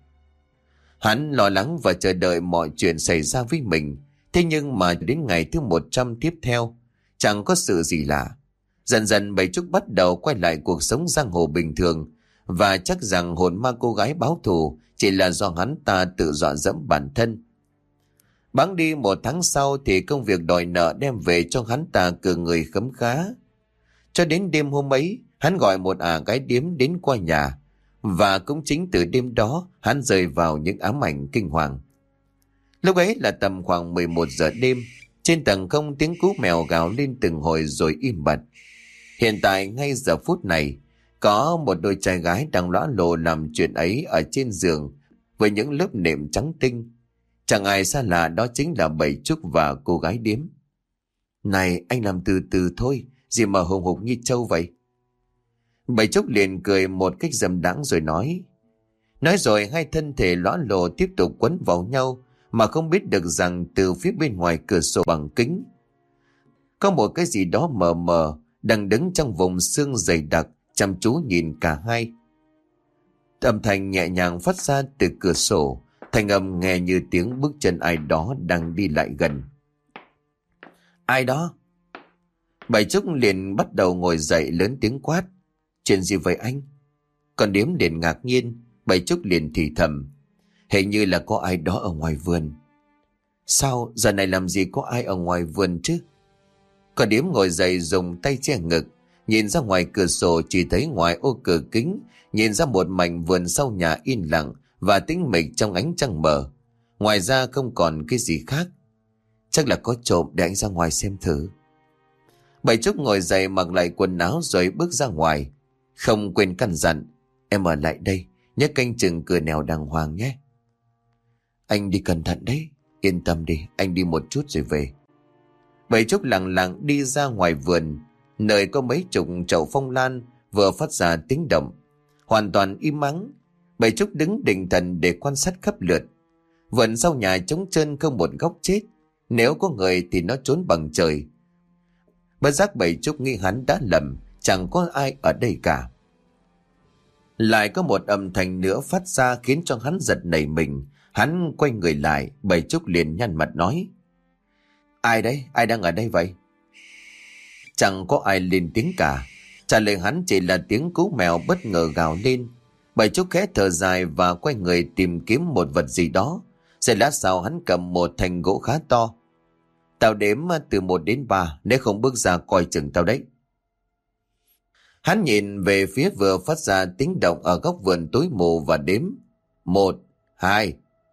Hắn lo lắng và chờ đợi mọi chuyện xảy ra với mình. Thế nhưng mà đến ngày thứ 100 tiếp theo, chẳng có sự gì lạ. Dần dần Bảy Trúc bắt đầu quay lại cuộc sống giang hồ bình thường, và chắc rằng hồn ma cô gái báo thù chỉ là do hắn ta tự dọa dẫm bản thân. Bẵng đi 1 tháng sau thì công việc đòi nợ đem về cho hắn ta cừ người khấm khá. Cho đến đêm hôm ấy, hắn gọi một gái điếm đến qua nhà, và cũng chính từ đêm đó hắn rơi vào những ám ảnh kinh hoàng. Lúc ấy là tầm khoảng 11 giờ đêm, trên tầng không tiếng cú mèo gào lên từng hồi rồi im bặt. Hiện tại ngay giờ phút này, có một đôi trai gái đang lõa lồ làm chuyện ấy ở trên giường với những lớp nệm trắng tinh. Chẳng ai xa lạ, đó chính là Bảy Trúc và cô gái điếm. Này, anh làm từ từ thôi, gì mà hùng hục như trâu vậy? Bảy Trúc liền cười một cách dâm đãng rồi nói. Nói rồi hai thân thể lõa lồ tiếp tục quấn vào nhau, mà không biết được rằng từ phía bên ngoài cửa sổ bằng kính có một cái gì đó mờ mờ đang đứng trong vùng xương dày đặc, chăm chú nhìn cả hai. Âm thanh nhẹ nhàng phát ra từ cửa sổ, thanh âm nghe như tiếng bước chân ai đó đang đi lại gần. Ai đó? Bảy Trúc liền bắt đầu ngồi dậy lớn tiếng quát. Chuyện gì vậy anh? Còn điếm liền ngạc nhiên. Bảy Trúc liền thì thầm. Hình như là có ai đó ở ngoài vườn. Sao giờ này làm gì có ai ở ngoài vườn chứ? Còn điếm ngồi dậy dùng tay che ngực, nhìn ra ngoài cửa sổ, chỉ thấy ngoài ô cửa kính nhìn ra một mảnh vườn sau nhà yên lặng và tĩnh mịch trong ánh trăng mờ. Ngoài ra không còn cái gì khác. Chắc là có trộm, để anh ra ngoài xem thử. Bảy Trúc ngồi dậy mặc lại quần áo rồi bước ra ngoài, không quên căn dặn. Em ở lại đây, nhớ canh chừng cửa nẻo đàng hoàng nhé. Anh đi cẩn thận đấy. Yên tâm đi, anh đi một chút rồi về. Bảy Trúc lặng lặng đi ra ngoài vườn, nơi có mấy chục chậu phong lan vừa phát ra tiếng động. Hoàn toàn im ắng. Bảy Trúc đứng định thần để quan sát khắp lượt. Vườn sau nhà trống trơn không một góc chết. Nếu có người thì nó trốn bằng trời. Bất giác Bảy Trúc nghĩ hắn đã lầm, chẳng có ai ở đây cả. Lại có một âm thanh nữa phát ra khiến cho hắn giật nảy mình. Hắn quay người lại, Bảy Trúc liền nhăn mặt nói. Ai đấy? Ai đang ở đây vậy? Chẳng có ai lên tiếng cả. Trả lời hắn chỉ là tiếng cú mèo bất ngờ gào lên. Bảy Trúc khẽ thở dài và quay người tìm kiếm một vật gì đó. Rồi lát sau hắn cầm một thanh gỗ khá to. Tao đếm từ 1 đến 3, nếu không bước ra coi chừng tao đấy. Hắn nhìn về phía vừa phát ra tiếng động ở góc vườn tối mù và đếm. 1, 2.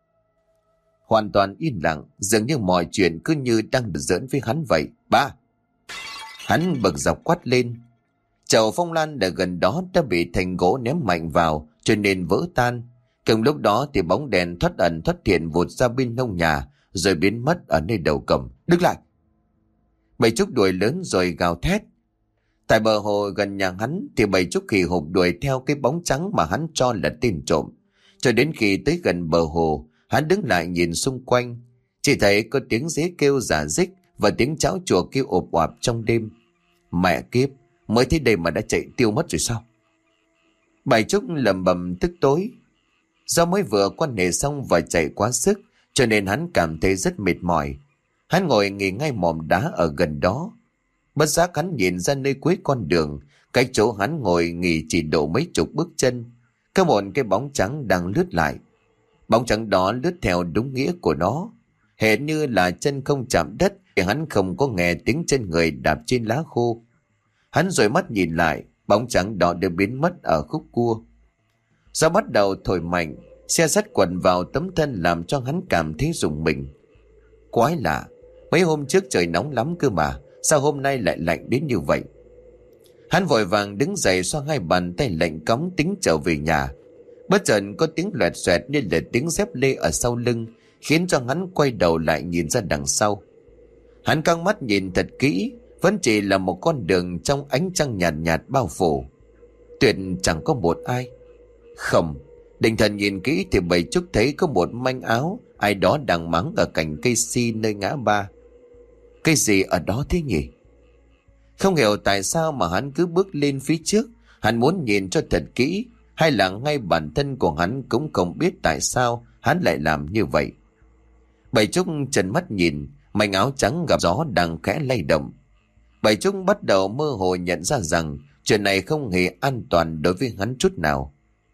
Hoàn toàn yên lặng, dường như mọi chuyện cứ như đang được giỡn với hắn vậy. 3. Hắn bực dọc quát lên. Chậu phong lan ở gần đó đã bị thành gỗ ném mạnh vào cho nên vỡ tan. Cùng lúc đó thì bóng đèn thoát ẩn thoát hiện vụt ra bên hông nhà rồi biến mất ở nơi đầu cổng. Đứng lại! Bảy Trúc đuổi lớn rồi gào thét. Tại bờ hồ gần nhà hắn thì Bảy Trúc hì hục đuổi theo cái bóng trắng mà hắn cho là tên trộm. Cho đến khi tới gần bờ hồ, hắn đứng lại nhìn xung quanh. Chỉ thấy có tiếng dế kêu rả rích và tiếng cháo chùa kêu ộp oạp trong đêm. Mẹ kiếp, mới thấy đây mà đã chạy tiêu mất rồi sao? Bảy Trúc lầm bầm tức tối. Do mới vừa quan hệ xong và chạy quá sức cho nên hắn cảm thấy rất mệt mỏi. Hắn ngồi nghỉ ngay mỏm đá ở gần đó. Bất giác hắn nhìn ra nơi cuối con đường Cái chỗ hắn ngồi nghỉ chỉ độ mấy chục bước chân, có một cái bóng trắng đang lướt lại. Bóng trắng đó lướt theo đúng nghĩa của nó, hệt như là chân không chạm đất thì hắn không có nghe tiếng chân người đạp trên lá khô. Hắn rồi mắt nhìn lại, bóng trắng đó đã biến mất ở khúc cua. Gió bắt đầu thổi mạnh, xe sắt quần vào tấm thân làm cho hắn cảm thấy rùng mình. Quái lạ, mấy hôm trước trời nóng lắm cơ mà, sao hôm nay lại lạnh đến như vậy? Hắn vội vàng đứng dậy, xoa hai bàn tay lạnh cóng tính trở về nhà. Bất chợt có tiếng loẹt xoẹt như là tiếng dép lê ở sau lưng, khiến cho hắn quay đầu lại nhìn ra đằng sau. Hắn căng mắt nhìn thật kỹ, vẫn chỉ là một con đường trong ánh trăng nhạt nhạt bao phủ. Tuyệt chẳng có một ai. Không, định thần nhìn kỹ thì Bảy Trúc thấy có một manh áo ai đó đang mắng ở cành cây si nơi ngã ba. Cái gì ở đó thế nhỉ? Không hiểu tại sao mà hắn cứ bước lên phía trước. Hắn muốn nhìn cho thật kỹ, hay là ngay bản thân của hắn cũng không biết tại sao hắn lại làm như vậy. Bảy Trúc trần mắt nhìn, mảnh áo trắng gặp gió đang khẽ lay động. Bảy Trúc bắt đầu mơ hồ nhận ra rằng chuyện này không hề an toàn đối với hắn chút nào.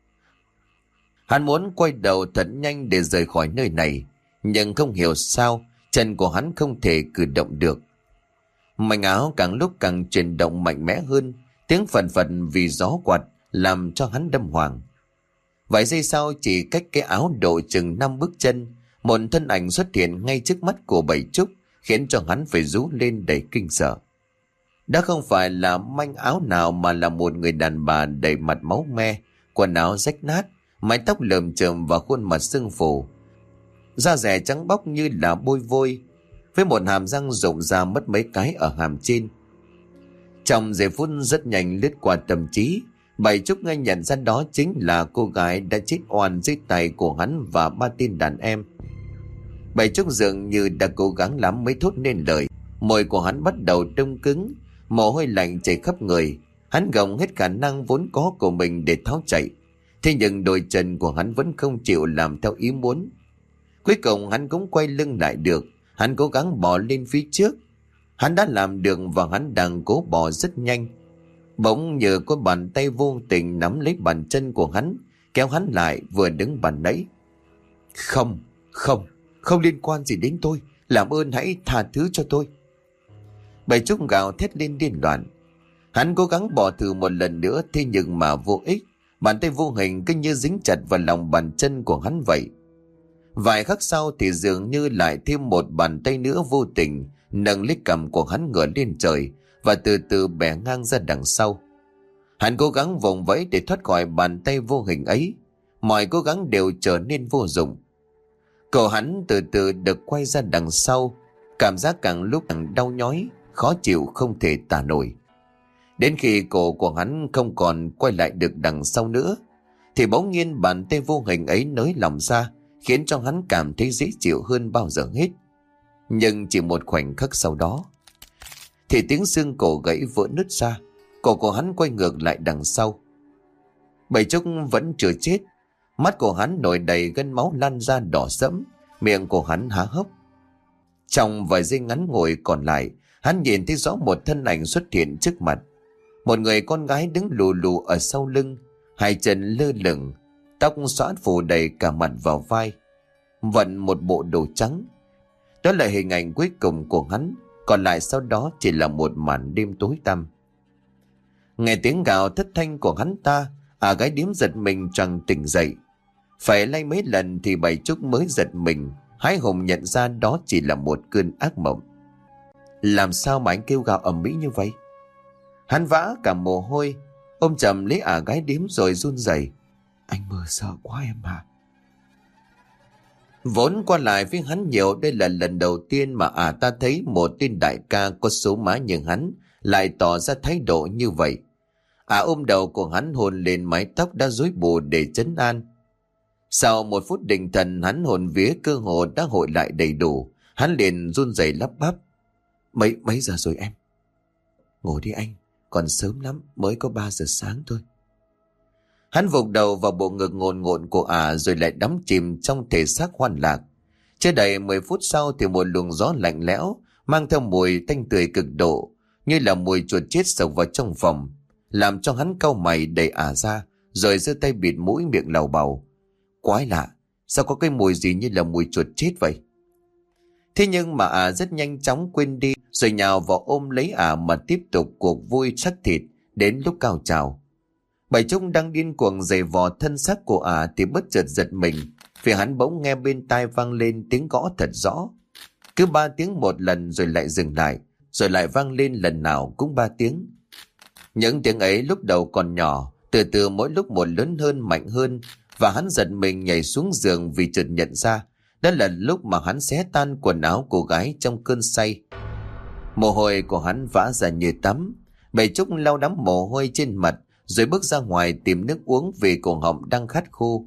Hắn muốn quay đầu thật nhanh để rời khỏi nơi này, nhưng không hiểu sao chân của hắn không thể cử động được. Mảnh áo càng lúc càng chuyển động mạnh mẽ hơn, tiếng phần phật vì gió quạt làm cho hắn đâm hoàng. Vài giây sau, chỉ cách cái áo độ chừng 5 bước chân, một thân ảnh xuất hiện ngay trước mắt của Bảy Trúc, khiến cho hắn phải rú lên đầy kinh sợ. Đã không phải là manh áo nào mà là một người đàn bà đầy mặt máu me, quần áo rách nát, mái tóc lởm chởm và khuôn mặt sưng phù, da dẻ trắng bóc như là bôi vôi, với một hàm răng rụng ra mất mấy cái ở hàm trên. Trong giây phút rất nhanh lướt qua tâm trí, Bảy Trúc ngay nhận ra đó chính là cô gái đã chết oan dưới tay của hắn và 3 tên đàn em. Bảy Trúc dường như đã cố gắng lắm mới thốt nên lời. Môi của hắn bắt đầu đông cứng, mồ hôi lạnh chảy khắp người. Hắn gồng hết khả năng vốn có của mình để tháo chạy, thế nhưng đôi chân của hắn vẫn không chịu làm theo ý muốn. Cuối cùng hắn cũng quay lưng lại được. Hắn cố gắng bò lên phía trước. Hắn đã làm được và hắn đang cố bò rất nhanh. Bỗng nhờ có bàn tay vô tình nắm lấy bàn chân của hắn, kéo hắn lại vừa đứng bàn nãy. Không liên quan gì đến tôi. Làm ơn hãy tha thứ cho tôi. Bảy Trúc gào thét lên điên loạn. Hắn cố gắng bò thử một lần nữa, thế nhưng mà vô ích. Bàn tay vô hình cứ như dính chặt vào lòng bàn chân của hắn vậy. Vài khắc sau thì dường như lại thêm một bàn tay nữa vô tình nâng lấy cằm của hắn ngửa lên trời và từ từ bẻ ngang ra đằng sau. Hắn cố gắng vùng vẫy để thoát khỏi bàn tay vô hình ấy. Mọi cố gắng đều trở nên vô dụng. Cổ hắn từ từ được quay ra đằng sau, cảm giác càng lúc càng đau nhói, khó chịu không thể tả nổi. Đến khi cổ của hắn không còn quay lại được đằng sau nữa, thì bỗng nhiên bàn tay vô hình ấy nới lỏng ra, khiến cho hắn cảm thấy dễ chịu hơn bao giờ hết. Nhưng chỉ một khoảnh khắc sau đó, thì tiếng xương cổ gãy vỡ nứt ra, cổ của hắn quay ngược lại đằng sau. Bảy Trúc vẫn chưa chết, mắt của hắn nổi đầy gân máu lan ra đỏ sẫm, miệng của hắn há hốc. Trong vài giây ngắn ngủi còn lại, hắn nhìn thấy rõ một thân ảnh xuất hiện trước mặt. Một người con gái đứng lù lù ở sau lưng, hai chân lơ lửng, tóc xõa phủ đầy cả mặt vào vai, vận một bộ đồ trắng. Đó là hình ảnh cuối cùng của hắn, còn lại sau đó chỉ là một màn đêm tối tăm. Nghe tiếng gào thất thanh của hắn ta, gái điếm giật mình choàng tỉnh dậy. Phải lay mấy lần thì Bảy Trúc mới giật mình, hái hùng nhận ra đó chỉ là một cơn ác mộng. Làm sao mà anh kêu gào ầm ĩ như vậy? Hắn vã cả mồ hôi, ôm chầm lấy gái điếm rồi run rẩy. Anh mơ sợ quá em à. Vốn qua lại với hắn nhiều, đây là lần đầu tiên mà ta thấy một tên đại ca có số má như hắn lại tỏ ra thái độ như vậy. Ôm đầu của hắn hôn lên mái tóc đã rối bù để trấn an. Sau một phút định thần, hắn hồn vía cơ hồ đã hội lại đầy đủ. Hắn liền run rẩy lắp bắp. Mấy giờ rồi em? Ngủ đi anh, còn sớm lắm, mới có 3 giờ sáng thôi. Hắn vụt đầu vào bộ ngực ngồn ngộn của rồi lại đắm chìm trong thể xác hoan lạc. Chưa đầy 10 phút sau thì một luồng gió lạnh lẽo mang theo mùi tanh tươi cực độ, như là mùi chuột chết sộc vào trong phòng, làm cho hắn cau mày đẩy ra, rồi giơ tay bịt mũi miệng lầu bầu. Quái lạ, sao có cái mùi gì như là mùi chuột chết vậy? Thế nhưng mà rất nhanh chóng quên đi, rồi nhào vào ôm lấy mà tiếp tục cuộc vui sắc thịt đến lúc cao trào. Bảy Trúc đang điên cuồng giày vò thân xác của thì bất chợt giật mình, vì hắn bỗng nghe bên tai vang lên tiếng gõ thật rõ. Cứ 3 tiếng một lần rồi lại dừng lại, rồi lại vang lên lần nào cũng 3 tiếng. Những tiếng ấy lúc đầu còn nhỏ, từ từ mỗi lúc một lớn hơn, mạnh hơn, và hắn giật mình nhảy xuống giường vì chợt nhận ra đó là lúc mà hắn xé tan quần áo cô gái trong cơn say. Mồ hôi của hắn vã ra như tắm. Bảy Trúc lau đám mồ hôi trên mặt, rồi bước ra ngoài tìm nước uống vì cổ họng đang khát khô.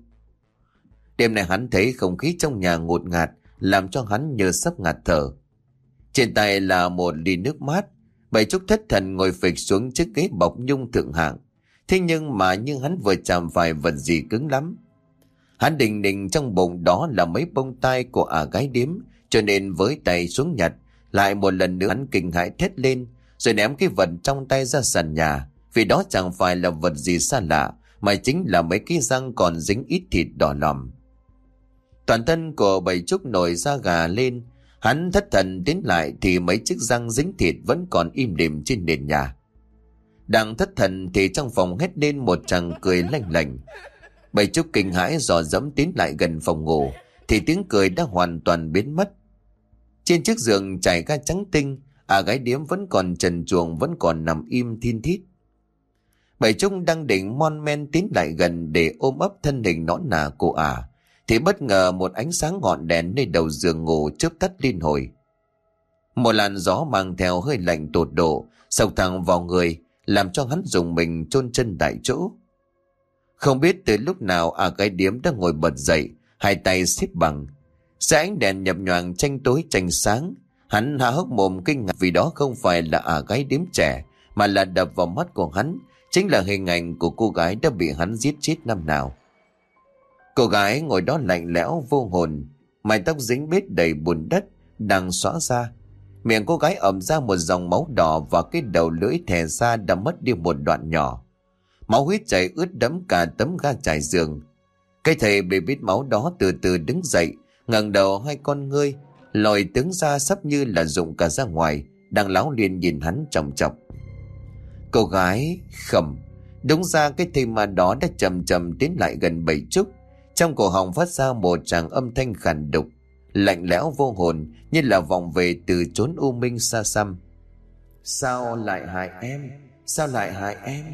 Đêm nay hắn thấy không khí trong nhà ngột ngạt, làm cho hắn như sắp ngạt thở. Trên tay là một ly nước mát. Bảy Trúc thất thần ngồi phịch xuống chiếc ghế bọc nhung thượng hạng. Thế nhưng mà như hắn vừa chạm phải vật gì cứng lắm. Hắn định định trong bụng đó là mấy bông tai của gái điếm, cho nên với tay xuống nhặt. Lại một lần nữa hắn kinh hãi thét lên, rồi ném cái vật trong tay ra sàn nhà, vì đó chẳng phải là vật gì xa lạ, mà chính là mấy cái răng còn dính ít thịt đỏ lòm. Toàn thân của Bảy Trúc nổi da gà lên. Hắn thất thần tiến lại thì mấy chiếc răng dính thịt vẫn còn im lìm trên nền nhà. Đang thất thần thì trong phòng hét lên một tràng cười lanh lảnh. Bảy Trúc kinh hãi dò dẫm tiến lại gần phòng ngủ, thì tiếng cười đã hoàn toàn biến mất. Trên chiếc giường trải ga trắng tinh, gái điếm vẫn còn trần truồng, vẫn còn nằm im thin thít. Bảy Trúc đang định mon men tiến lại gần để ôm ấp thân hình nõn nà của thì bất ngờ một ánh sáng ngọn đèn nơi đầu giường ngủ chớp tắt liên hồi. Một làn gió mang theo hơi lạnh tột độ xộc thẳng vào người, làm cho hắn rùng mình chôn chân tại chỗ. Không biết từ lúc nào gái điếm đã ngồi bật dậy, hai tay xếp bằng. Dưới ánh đèn nhập nhoàng tranh tối tranh sáng, hắn há hốc mồm kinh ngạc, vì đó không phải là gái điếm trẻ, mà là đập vào mắt của hắn chính là hình ảnh của cô gái đã bị hắn giết chết năm nào. Cô gái ngồi đó lạnh lẽo vô hồn, mái tóc dính bết đầy bùn đất đang xõa ra. Miệng cô gái ẩm ra một dòng máu đỏ, và cái đầu lưỡi thè ra đã mất đi một đoạn nhỏ. Máu huyết chảy ướt đẫm cả tấm ga trải giường. Cái thầy bị bít máu đó từ từ đứng dậy, ngẩng đầu, hai con ngươi lòi tướng ra sắp như là rụng cả ra ngoài, đang láo liên nhìn hắn chòng chọc. Cô gái khẩm. Đúng ra cái thây ma đó đã chậm chậm tiến lại gần Bảy Trúc. Trong cổ họng phát ra một tràng âm thanh khàn đục, lạnh lẽo vô hồn, như là vọng về từ chốn u minh xa xăm. Sao lại hại em? Sao lại hại em?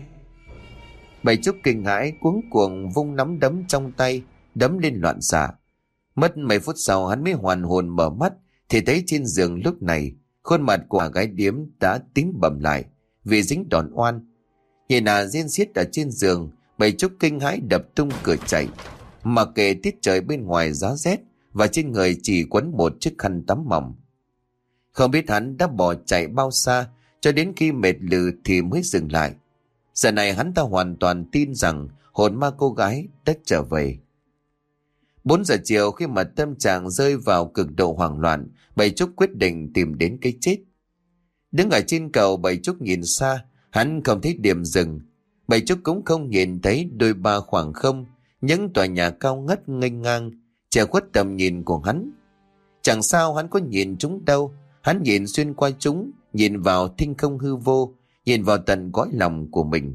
Bảy Trúc kinh hãi cuống cuồng vung nắm đấm trong tay, đấm lên loạn xạ. Mất mấy phút sau hắn mới hoàn hồn mở mắt, thì thấy trên giường lúc này khuôn mặt của gái điếm đã tím bầm lại vì dính đòn oan. Nhìn riêng xiết ở trên giường, Bảy Trúc kinh hãi đập tung cửa chạy. Mà kệ tiết trời bên ngoài giá rét, và trên người chỉ quấn một chiếc khăn tắm mỏng. Không biết hắn đã bỏ chạy bao xa, cho đến khi mệt lử thì mới dừng lại. Giờ này hắn ta hoàn toàn tin rằng hồn ma cô gái đã trở về. 4 giờ chiều, khi mà tâm trạng rơi vào cực độ hoảng loạn, Bảy Trúc quyết định tìm đến cái chết. Đứng ở trên cầu, Bảy Trúc nhìn xa, hắn không thấy điểm dừng. Bảy Trúc cũng không nhìn thấy đôi ba khoảng không, những tòa nhà cao ngất nghênh ngang che khuất tầm nhìn của hắn. Chẳng sao hắn có nhìn chúng đâu, hắn nhìn xuyên qua chúng, nhìn vào thinh không hư vô, nhìn vào tận cõi lòng của mình.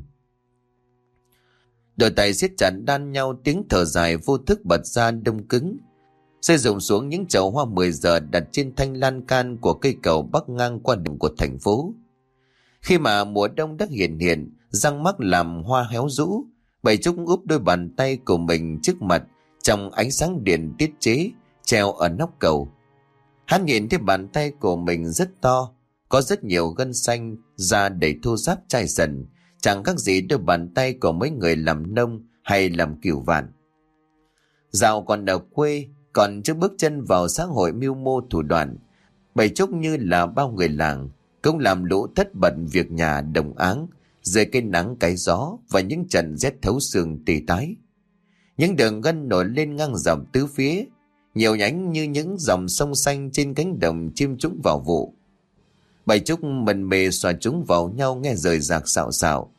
Đôi tay siết chặt đan nhau, tiếng thở dài vô thức bật ra đông cứng. Rơi rụng xuống những chậu hoa 10 giờ đặt trên thanh lan can của cây cầu bắc ngang qua đường của thành phố. Khi mà mùa đông đã hiện, răng mắc làm hoa héo rũ, Bảy Trúc úp đôi bàn tay của mình trước mặt trong ánh sáng điện tiết chế treo ở nóc cầu. Hắn nhìn thấy bàn tay của mình rất to, có rất nhiều gân xanh, da đầy thô ráp chai sần, chẳng khác gì đôi bàn tay của mấy người làm nông hay làm cừu vạn. Dạo còn ở quê, còn chưa bước chân vào xã hội mưu mô thủ đoạn, Bảy Trúc như là bao người làng cũng làm lũ thất bận việc nhà đồng áng dưới cây nắng cái gió và những trận rét thấu xương tê tái. Những đường gân nổi lên ngang dọc tứ phía, nhiều nhánh như những dòng sông xanh trên cánh đồng chim trũng vào vụ. Bảy Trúc mần mê xoa chúng vào nhau nghe rời rạc xạo xạo.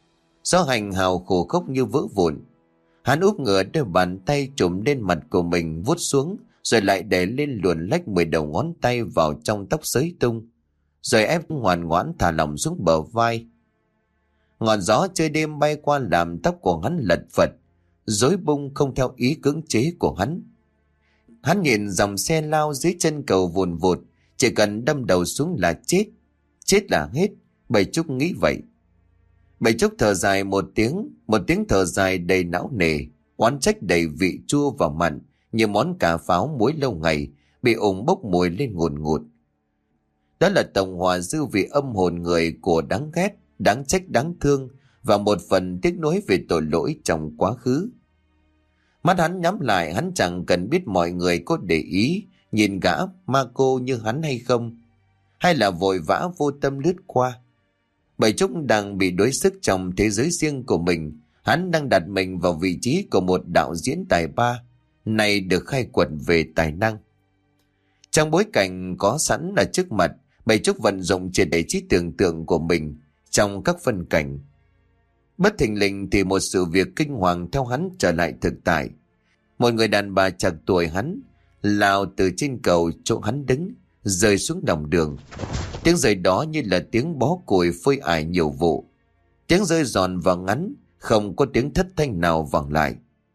Gió hành hào khổ khốc như vỡ vụn. Hắn úp ngửa đôi bàn tay trùm lên mặt của mình vuốt xuống, rồi lại để lên luồn lách 10 đầu ngón tay vào trong tóc xới tung, rồi ép ngoan ngoãn thả lỏng xuống bờ vai. Ngọn gió chơi đêm bay qua làm tóc của hắn lật phật, rối bung không theo ý cưỡng chế của hắn. Hắn nhìn dòng xe lao dưới chân cầu vùn vụt, chỉ cần đâm đầu xuống là chết, chết là hết. Bảy Trúc nghĩ vậy. Bảy Trúc thở dài một tiếng thở dài đầy não nề, oán trách đầy vị chua và mặn, như món cà pháo muối lâu ngày bị ủng bốc mùi lên ngùn ngụt. Đó là tổng hòa dư vị âm hồn người của đáng ghét, đáng trách, đáng thương và một phần tiếc nuối về tội lỗi trong quá khứ. Mắt hắn nhắm lại, hắn chẳng cần biết mọi người có để ý nhìn gã ma cô như hắn hay không, hay là vội vã vô tâm lướt qua. Bảy Trúc đang bị đuối sức trong thế giới riêng của mình. Hắn đang đặt mình vào vị trí của một đạo diễn tài ba, này được khai quật về tài năng. Trong bối cảnh có sẵn ở trước mặt, Bảy Trúc vận dụng triệt để trí tưởng tượng của mình trong các phân cảnh. Bất thình lình thì một sự việc kinh hoàng theo hắn trở lại thực tại. Một người đàn bà chạc tuổi hắn lao từ trên cầu chỗ hắn đứng, rơi xuống lòng đường. Tiếng rơi đó như là tiếng bó củi phơi ải nhiều vụ. Tiếng rơi giòn và ngắn, không có tiếng thất thanh nào vang lại.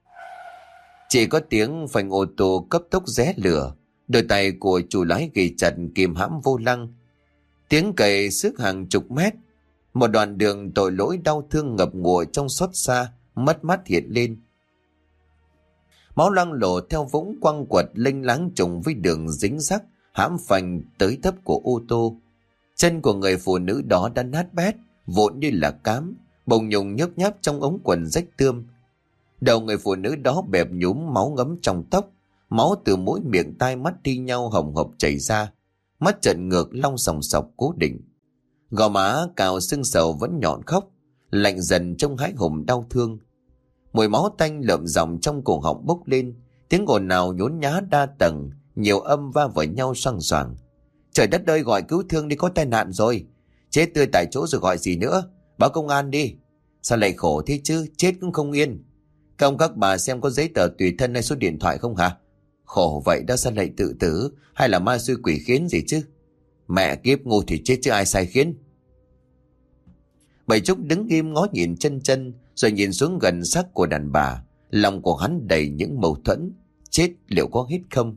Chỉ có tiếng phanh ô tô cấp tốc rẽ lửa, đôi tay của chủ lái ghi chặt kìm hãm vô lăng. Tiếng cày xước hàng chục mét. Một đoạn đường tội lỗi đau thương ngập ngụa trong xót xa, mất mát hiện lên. Máu loang lổ theo vũng quăng quật lênh láng trùng với đường dính rắc hãm phanh tới thấp của ô tô. Chân của người phụ nữ đó đã nát bét, vụn như là cám, bồng nhùng nhấp nháp trong ống quần rách tươm. Đầu người phụ nữ đó bẹp nhúm, máu ngấm trong tóc, máu từ mũi miệng tai mắt thi nhau hồng hộc chảy ra, mắt trợn ngược long sòng sọc cố định. Gò má cào sưng sầu vẫn nhọn khóc, lạnh dần trong hãi hùng đau thương. Mùi máu tanh lợm giọng trong cổ họng bốc lên, tiếng ồn ào nhốn nhá đa tầng, nhiều âm va vào nhau xoang xoàng. Trời đất ơi, gọi cứu thương đi, có tai nạn rồi. Chết tươi tại chỗ rồi gọi gì nữa, báo công an đi. Sao lại khổ thế chứ, chết cũng không yên. Các ông các bà xem có giấy tờ tùy thân hay số điện thoại không hả? Khổ vậy đó, sao lại tự tử, hay là ma xui quỷ khiến gì chứ? Mẹ kiếp, ngu thì chết chứ ai sai khiến. Bảy Trúc đứng im ngó nhìn chân rồi nhìn xuống gần xác của đàn bà. Lòng của hắn đầy những mâu thuẫn. Chết liệu có hết không?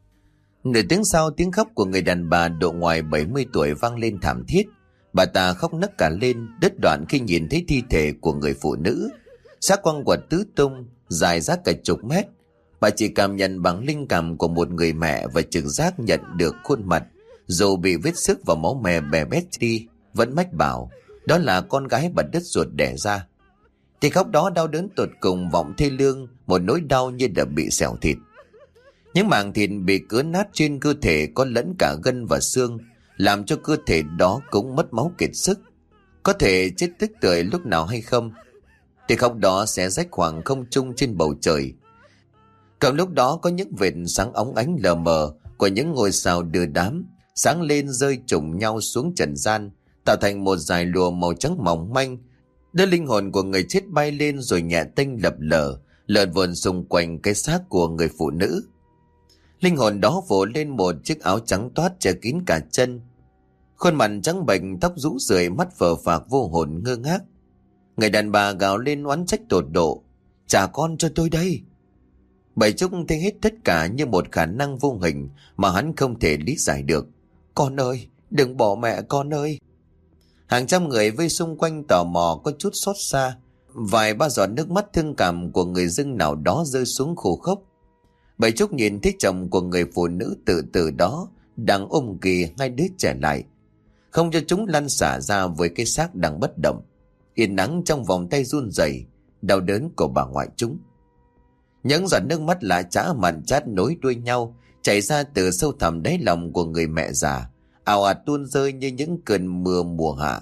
Nửa tiếng sau, tiếng khóc của người đàn bà độ ngoài 70 tuổi vang lên thảm thiết. Bà ta khóc nấc cả lên, đứt đoạn khi nhìn thấy thi thể của người phụ nữ. Xác quăng quật tứ tung, dài rác cả chục mét. Bà chỉ cảm nhận bằng linh cảm của một người mẹ và trực giác nhận được khuôn mặt, dù bị vết xước và máu me bè bét đi, vẫn mách bảo đó là con gái bà đứt ruột đẻ ra. Thì khóc đó đau đớn tột cùng, vọng thê lương, một nỗi đau như đã bị xẻo thịt. Những mảng thịt bị cứa nát trên cơ thể có lẫn cả gân và xương, làm cho cơ thể đó cũng mất máu kiệt sức, có thể chết tức tưởi lúc nào hay không. Thì khóc đó sẽ rách khoảng không trung trên bầu trời. Cầm lúc đó có những vệt sáng óng ánh lờ mờ của những ngôi sao đưa đám sáng lên, rơi trùng nhau xuống trần gian, tạo thành một dải lụa màu trắng mỏng manh, đưa linh hồn của người chết bay lên rồi nhẹ tênh lập lờ, lượn vờn xung quanh cái xác của người phụ nữ. Linh hồn đó vỗ lên một chiếc áo trắng toát che kín cả chân, khuôn mặt trắng bệch, tóc rũ rượi, mắt phờ phạc vô hồn ngơ ngác. Người đàn bà gào lên oán trách tột độ: "Trả con cho tôi đây!" Bảy Trúc thấy hết tất cả như một khả năng vô hình mà hắn không thể lý giải được. "Con ơi, đừng bỏ mẹ con ơi!" Hàng trăm người vây xung quanh tò mò, có chút xót xa. Vài ba giọt nước mắt thương cảm của người dân nào đó rơi xuống khô khốc. Bảy Trúc nhìn thấy chồng của người phụ nữ tự tử đó đang ôm ghì hai đứa trẻ lại, không cho chúng lăn xả ra với cái xác đang bất động, yên ắng trong vòng tay run rẩy, đau đớn của bà ngoại chúng. Những giọt nước mắt lạ chã mặn chát nối đuôi nhau chảy ra từ sâu thẳm đáy lòng của người mẹ già, ào ạt tuôn rơi như những cơn mưa mùa hạ.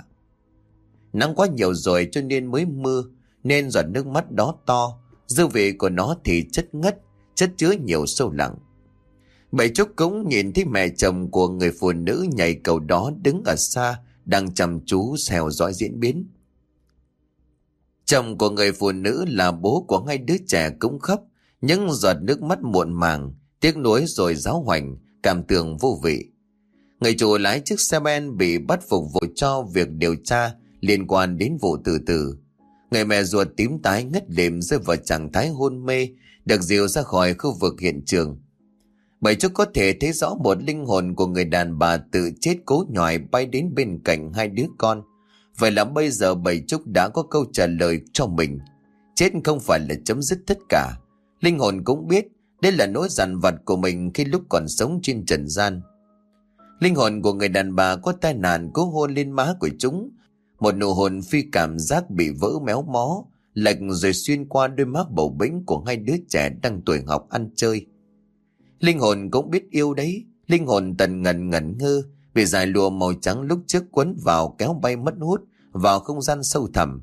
Nắng quá nhiều rồi cho nên mới mưa, nên giọt nước mắt đó to, dư vị của nó thì chất ngất, chất chứa nhiều sâu lặng. Bảy Trúc cũng nhìn thấy mẹ chồng của người phụ nữ nhảy cầu đó đứng ở xa, đang chăm chú theo dõi diễn biến. Chồng của người phụ nữ là bố của hai đứa trẻ cũng khóc, những giọt nước mắt muộn màng, tiếc nuối rồi giáo hoành, cảm tưởng vô vị. Người chủ lái chiếc xe ben bị bắt phục vụ cho việc điều tra liên quan đến vụ tự tử. Người mẹ ruột tím tái ngất lịm rơi vào trạng thái hôn mê, được dìu ra khỏi khu vực hiện trường. Bảy Trúc có thể thấy rõ một linh hồn của người đàn bà tự chết cố nhòi bay đến bên cạnh hai đứa con. Vậy là bây giờ Bảy Trúc đã có câu trả lời cho mình. Chết không phải là chấm dứt tất cả. Linh hồn cũng biết đây là nỗi dằn vặt của mình khi lúc còn sống trên trần gian. Linh hồn của người đàn bà có tai nạn cố hôn lên má của chúng. Một nụ hôn phi cảm giác bị vỡ méo mó, lệch rồi xuyên qua đôi mắt bầu bĩnh của hai đứa trẻ đang tuổi học ăn chơi. Linh hồn cũng biết yêu đấy. Linh hồn tần ngần ngẩn ngơ vì dải lụa màu trắng lúc trước quấn vào kéo bay mất hút vào không gian sâu thẳm.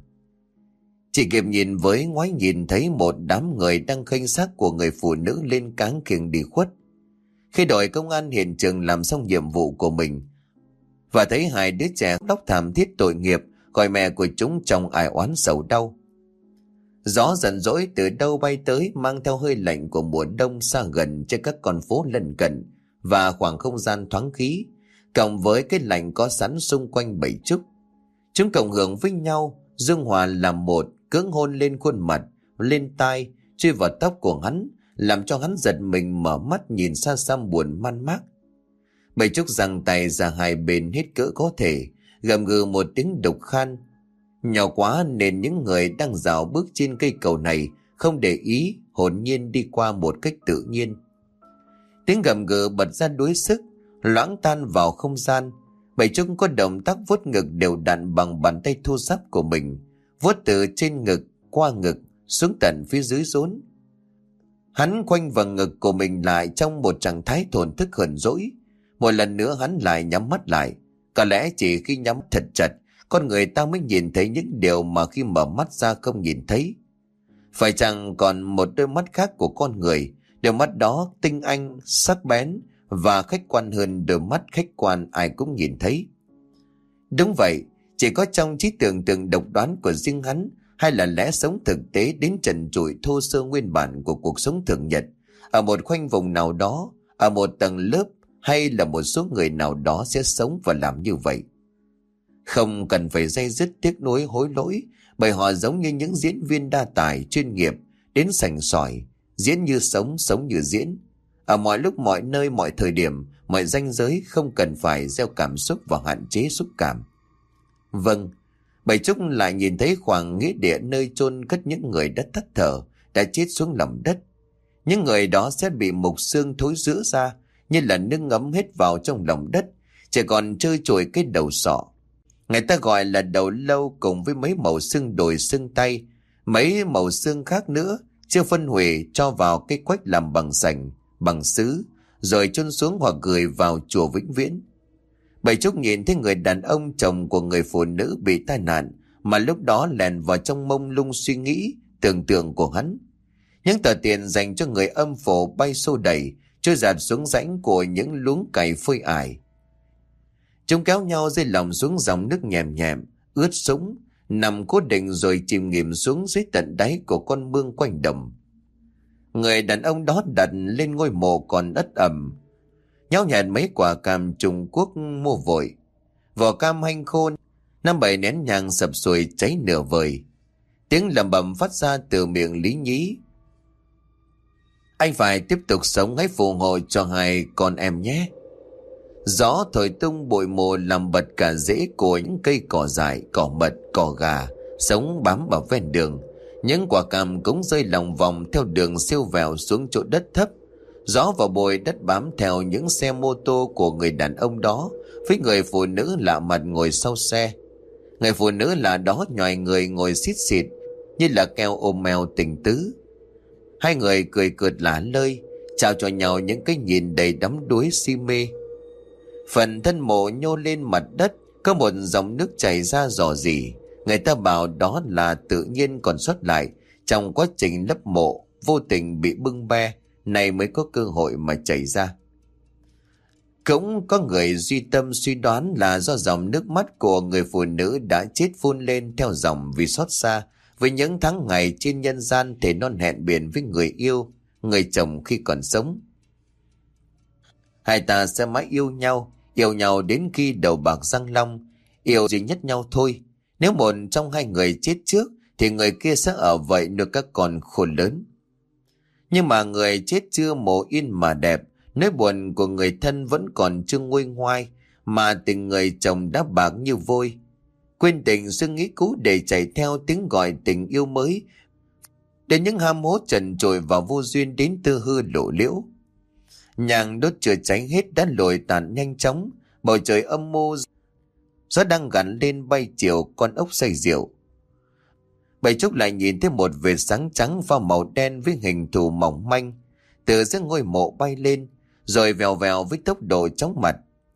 Chỉ kịp nhìn với ngoái nhìn thấy một đám người đang khênh xác của người phụ nữ lên cáng kiềng đi khuất. Khi đội công an hiện trường làm xong nhiệm vụ của mình và thấy hai đứa trẻ khóc thảm thiết tội nghiệp, gọi mẹ của chúng trong ai oán sầu đau. Gió giận dỗi từ đâu bay tới, mang theo hơi lạnh của mùa đông xa gần trên các con phố lân cận và khoảng không gian thoáng khí, cộng với cái lạnh có sẵn xung quanh Bảy Trúc. Chúng cộng hưởng với nhau, dung hòa làm một, cưỡng hôn lên khuôn mặt, lên tai, chui vào tóc của hắn, làm cho hắn giật mình mở mắt nhìn xa xăm buồn man mác. Bảy Trúc giằng tay ra hai bên hết cỡ có thể, gầm gừ một tiếng đục khan. Nhỏ quá nên những người đang dạo bước trên cây cầu này không để ý, hồn nhiên đi qua một cách tự nhiên. Tiếng gầm gừ bật ra đuối sức, loãng tan vào không gian. Bảy Trúc có động tác vuốt ngực đều đặn bằng bàn tay thô ráp của mình, vuốt từ trên ngực qua ngực xuống tận phía dưới rốn. Hắn khoanh vầng ngực của mình lại trong một trạng thái thổn thức hờn dỗi. Một lần nữa hắn lại nhắm mắt lại. Có lẽ chỉ khi nhắm thật chặt, con người ta mới nhìn thấy những điều mà khi mở mắt ra không nhìn thấy. Phải chăng còn một đôi mắt khác của con người, đôi mắt đó tinh anh, sắc bén và khách quan hơn đôi mắt khách quan ai cũng nhìn thấy. Đúng vậy, chỉ có trong trí tưởng tượng độc đoán của riêng hắn, hay là lẽ sống thực tế đến trần trụi thô sơ nguyên bản của cuộc sống thường nhật, ở một khoanh vùng nào đó, ở một tầng lớp, hay là một số người nào đó sẽ sống và làm như vậy. Không cần phải day dứt tiếc nuối hối lỗi, bởi họ giống như những diễn viên đa tài chuyên nghiệp, đến sành sỏi, diễn như sống, sống như diễn. Ở mọi lúc mọi nơi mọi thời điểm, mọi ranh giới không cần phải gieo cảm xúc và hạn chế xúc cảm. Vâng, Bảy Trúc lại nhìn thấy khoảng nghĩa địa nơi chôn cất những người đã tắt thở, đã chết xuống lòng đất. Những người đó sẽ bị mục xương thối rữa ra, như là nước ngấm hết vào trong lòng đất, chỉ còn trơ trụi cái đầu sọ. Người ta gọi là đầu lâu, cùng với mấy mẩu xương đùi xương tay, mấy mẩu xương khác nữa, chưa phân hủy cho vào cái quách làm bằng sành, bằng sứ, rồi chôn xuống hoặc gửi vào chùa vĩnh viễn. Bảy Trúc nhìn thấy người đàn ông chồng của người phụ nữ bị tai nạn, mà lúc đó lèn vào trong mông lung suy nghĩ, tưởng tượng của hắn. Những tờ tiền dành cho người âm phủ bay xô đẩy, trôi dạt xuống rãnh của những luống cày phơi ải. Chúng kéo nhau rơi lòng xuống dòng nước nhèm nhèm, ướt sũng, nằm cố định rồi chìm nghỉm xuống dưới tận đáy của con mương quanh đồng. Người đàn ông đó đặt lên ngôi mộ còn ất ẩm, nháo nhẹt mấy quả cam Trung Quốc mua vội. Vỏ cam hanh khô, 5-7 nén nhang sập sùi cháy nửa vời. Tiếng lẩm bẩm phát ra từ miệng Lý Nhí. Anh phải tiếp tục sống, hãy phù hộ cho hai con em nhé. Gió thổi tung bụi mù làm bật cả rễ của những cây cỏ dại, cỏ mật, cỏ gà sống bám vào ven đường. Những quả cam cũng rơi lòng vòng theo đường siêu vẹo xuống chỗ đất thấp. Gió và bụi đất bám theo những xe mô tô của người đàn ông đó, với người phụ nữ lạ mặt ngồi sau xe. Người phụ nữ lạ đó nhoài người ngồi xít xịt như là keo ôm mèo tình tứ. Hai người cười cợt lả lơi, chào cho nhau những cái nhìn đầy đắm đuối si mê. Phần thân mộ nhô lên mặt đất, có một dòng nước chảy ra rò rỉ. Người ta bảo đó là tự nhiên còn sót lại trong quá trình lấp mộ, vô tình bị bưng be, này mới có cơ hội mà chảy ra. Cũng có người duy tâm suy đoán là do dòng nước mắt của người phụ nữ đã chết phun lên theo dòng vì xót xa với những tháng ngày trên nhân gian thì non hẹn biển với người yêu, người chồng khi còn sống. Hai ta sẽ mãi yêu nhau đến khi đầu bạc răng long, yêu duy nhất nhau thôi. Nếu một trong hai người chết trước thì người kia sẽ ở vậy nuôi các con khôn lớn. Nhưng mà người chết chưa mồ yên mà đẹp, nỗi buồn của người thân vẫn còn chưa nguôi ngoai, mà tình người chồng đã bạc như vôi. Quên tình suy nghĩ cũ để chạy theo tiếng gọi tình yêu mới, để những ham hố trần trội và vô duyên đến tư hư lộ liễu. Nhang đốt chưa cháy hết đã lồi tàn nhanh chóng, bầu trời âm mưu, gió đang gắn lên bay chiều con ốc say rượu. Bảy Trúc lại nhìn thấy một vệt sáng trắng pha màu đen với hình thù mỏng manh từ dưới ngôi mộ bay lên, rồi vèo vèo với tốc độ chóng mặt.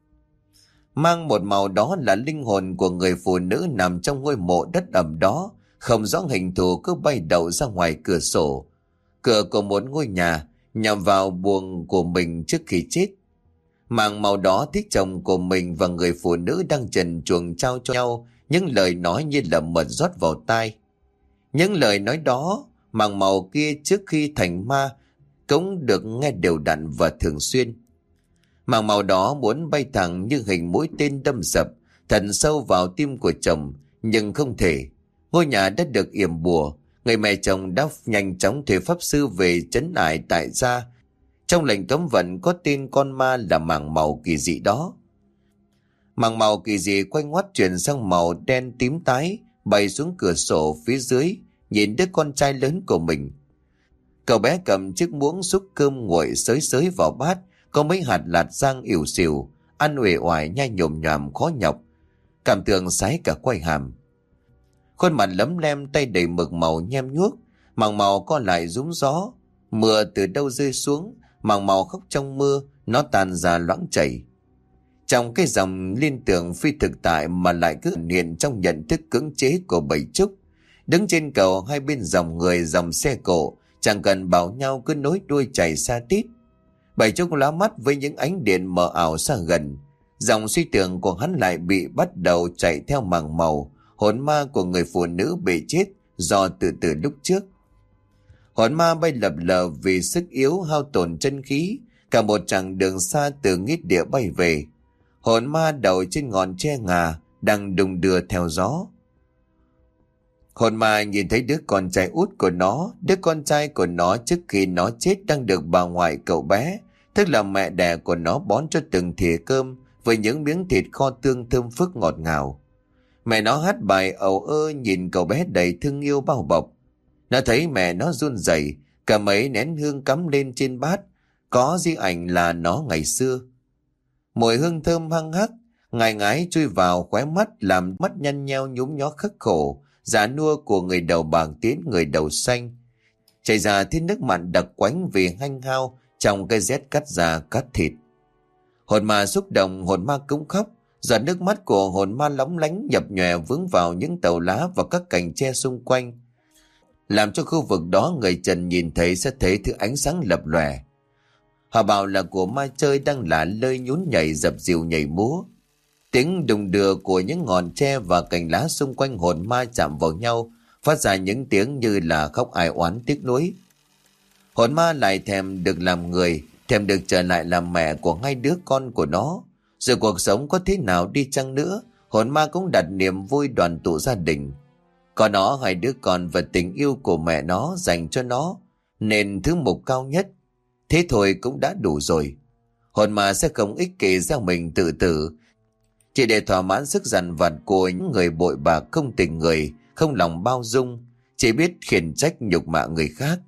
Mang một màu đó là linh hồn của người phụ nữ nằm trong ngôi mộ đất ẩm đó, không rõ hình thù cứ bay đậu ra ngoài cửa sổ, cửa của một ngôi nhà, nhằm vào buồng của mình trước khi chết. Màng màu đó thích chồng của mình và người phụ nữ đang trần truồng trao cho nhau những lời nói như là mật rót vào tai. Những lời nói đó, màng màu kia trước khi thành ma cũng được nghe đều đặn và thường xuyên. Màng màu đó muốn bay thẳng như hình mũi tên đâm sập thật sâu vào tim của chồng, nhưng không thể. Ngôi nhà đã được yểm bùa, người mẹ chồng đã nhanh chóng thuê pháp sư về trấn ải tại gia. Trong lệnh cấm vận có tên con ma là màng màu kỳ dị đó. Màng màu kỳ dị quay ngoắt chuyển sang màu đen tím tái, bay xuống cửa sổ phía dưới, nhìn đứa con trai lớn của mình. Cậu bé cầm chiếc muỗng xúc cơm nguội xới xới vào bát, có mấy hạt lạt rang ỉu xìu, ăn uể oải nhai nhồm nhòm khó nhọc, cảm tưởng sái cả quai hàm. Khuôn mặt lấm lem, tay đầy mực màu nhem nhuốc, màng màu co lại rúm gió. Mưa từ đâu rơi xuống, màng màu khóc trong mưa, nó tan ra loãng chảy. Trong cái dòng liên tưởng phi thực tại mà lại cứ hiện trong nhận thức cưỡng chế của Bảy Trúc. Đứng trên cầu hai bên dòng người dòng xe cộ, chẳng cần bảo nhau cứ nối đuôi chạy xa tít. Bảy Trúc lóa mắt với những ánh điện mờ ảo xa gần. Dòng suy tưởng của hắn lại bị bắt đầu chạy theo màng màu, hồn ma của người phụ nữ bị chết do từ lúc trước. Hồn ma bay lập lờ vì sức yếu hao tổn chân khí, cả một chặng đường xa từ nghít địa bay về. Hồn ma đậu trên ngọn tre ngà đang đung đưa theo gió. Hồn ma nhìn thấy đứa con trai út của nó, đứa con trai của nó trước khi nó chết đang được bà ngoại cậu bé, tức là mẹ đẻ của nó bón cho từng thìa cơm với những miếng thịt kho tương thơm phức ngọt ngào. Mẹ nó hát bài ầu ơ nhìn cậu bé đầy thương yêu bao bọc. Nó thấy mẹ nó run rẩy, cả mấy nén hương cắm lên trên bát, có di ảnh là nó ngày xưa. Mùi hương thơm hăng hắc, ngài ngái chui vào khóe mắt làm mắt nhăn nheo nhúm nhó khắc khổ, già nua của người đầu bạc tiến người đầu xanh. Chảy ra thiên nước mặn đặc quánh vì hanh hao trong cái rét cắt da cắt thịt. Hồn ma xúc động, hồn ma cũng khóc, giọt nước mắt của hồn ma lóng lánh nhập nhòe vướng vào những tàu lá và các cành tre xung quanh, làm cho khu vực đó người trần nhìn thấy sẽ thấy thứ ánh sáng lập lòe. Họ bảo là của ma chơi đang lả lơi nhún nhảy dập dìu nhảy múa. Tiếng đùng đưa của những ngọn tre và cành lá xung quanh hồn ma chạm vào nhau, phát ra những tiếng như là khóc ai oán tiếc nuối. Hồn ma lại thèm được làm người, thèm được trở lại làm mẹ của hai đứa con của nó. Rồi cuộc sống có thế nào đi chăng nữa, hồn ma cũng đặt niềm vui đoàn tụ gia đình. Có nó hai đứa con và tình yêu của mẹ nó dành cho nó, nên thứ mục cao nhất. Thế thôi cũng đã đủ rồi. Hồn ma sẽ không ích kỷ gieo mình tự tử, chỉ để thỏa mãn sức dằn vặt của những người bội bạc không tình người, không lòng bao dung, chỉ biết khiển trách nhục mạ người khác.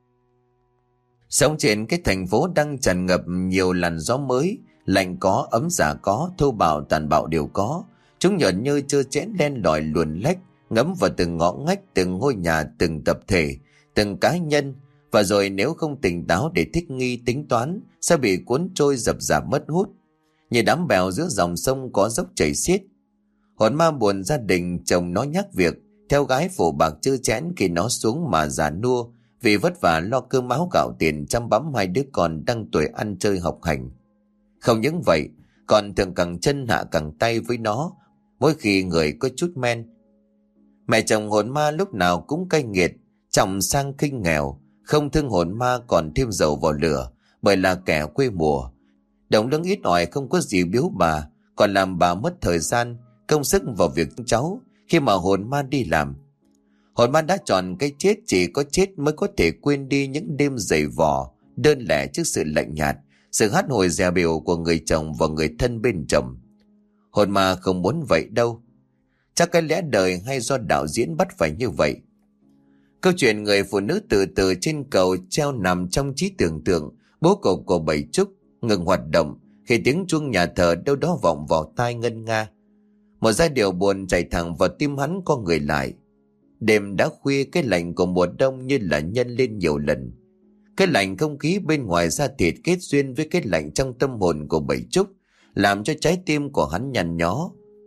Sống trên cái thành phố đang tràn ngập nhiều làn gió mới, lạnh có, ấm giả có, thô bạo tàn bạo đều có. Chúng nhợn như trơ trẽn len lỏi luồn lách, ngấm vào từng ngõ ngách, từng ngôi nhà, từng tập thể, từng cá nhân, và rồi nếu không tỉnh táo để thích nghi tính toán sẽ bị cuốn trôi dập dạp mất hút như đám bèo giữa dòng sông có dốc chảy xiết. Hồn ma buồn gia đình chồng nó nhắc việc theo gái phổ bạc chơ chẽn khi nó xuống mà già nua vì vất vả lo cơm áo gạo tiền chăm bẵm hai đứa con đang tuổi ăn chơi học hành. Không những vậy, còn thường cẳng chân hạ cẳng tay với nó mỗi khi người có chút men. Mẹ chồng hồn ma lúc nào cũng cay nghiệt, trọng sang khinh nghèo, không thương hồn ma còn thêm dầu vào lửa, bởi là kẻ quê mùa. Đồng lương ít ỏi không có gì biếu bà, còn làm bà mất thời gian, công sức vào việc cháu khi mà hồn ma đi làm. Hồn ma đã chọn cái chết, chỉ có chết mới có thể quên đi những đêm dày vò, đơn lẻ trước sự lạnh nhạt, sự hát hồi dè bỉu của người chồng và người thân bên chồng. Hồn ma không muốn vậy đâu. Chắc cái lẽ đời hay do đạo diễn bắt phải như vậy. Câu chuyện người phụ nữ từ từ trên cầu treo nằm trong trí tưởng tượng bố cục của Bảy Trúc ngừng hoạt động khi tiếng chuông nhà thờ đâu đó vọng vào tai ngân nga. Một giai điệu buồn chạy thẳng vào tim hắn co người lại. Đêm đã khuya, cái lạnh của mùa đông như là nhân lên nhiều lần. Cái lạnh không khí bên ngoài da thịt kết duyên với cái lạnh trong tâm hồn của Bảy Trúc, làm cho trái tim của hắn nhăn nhó.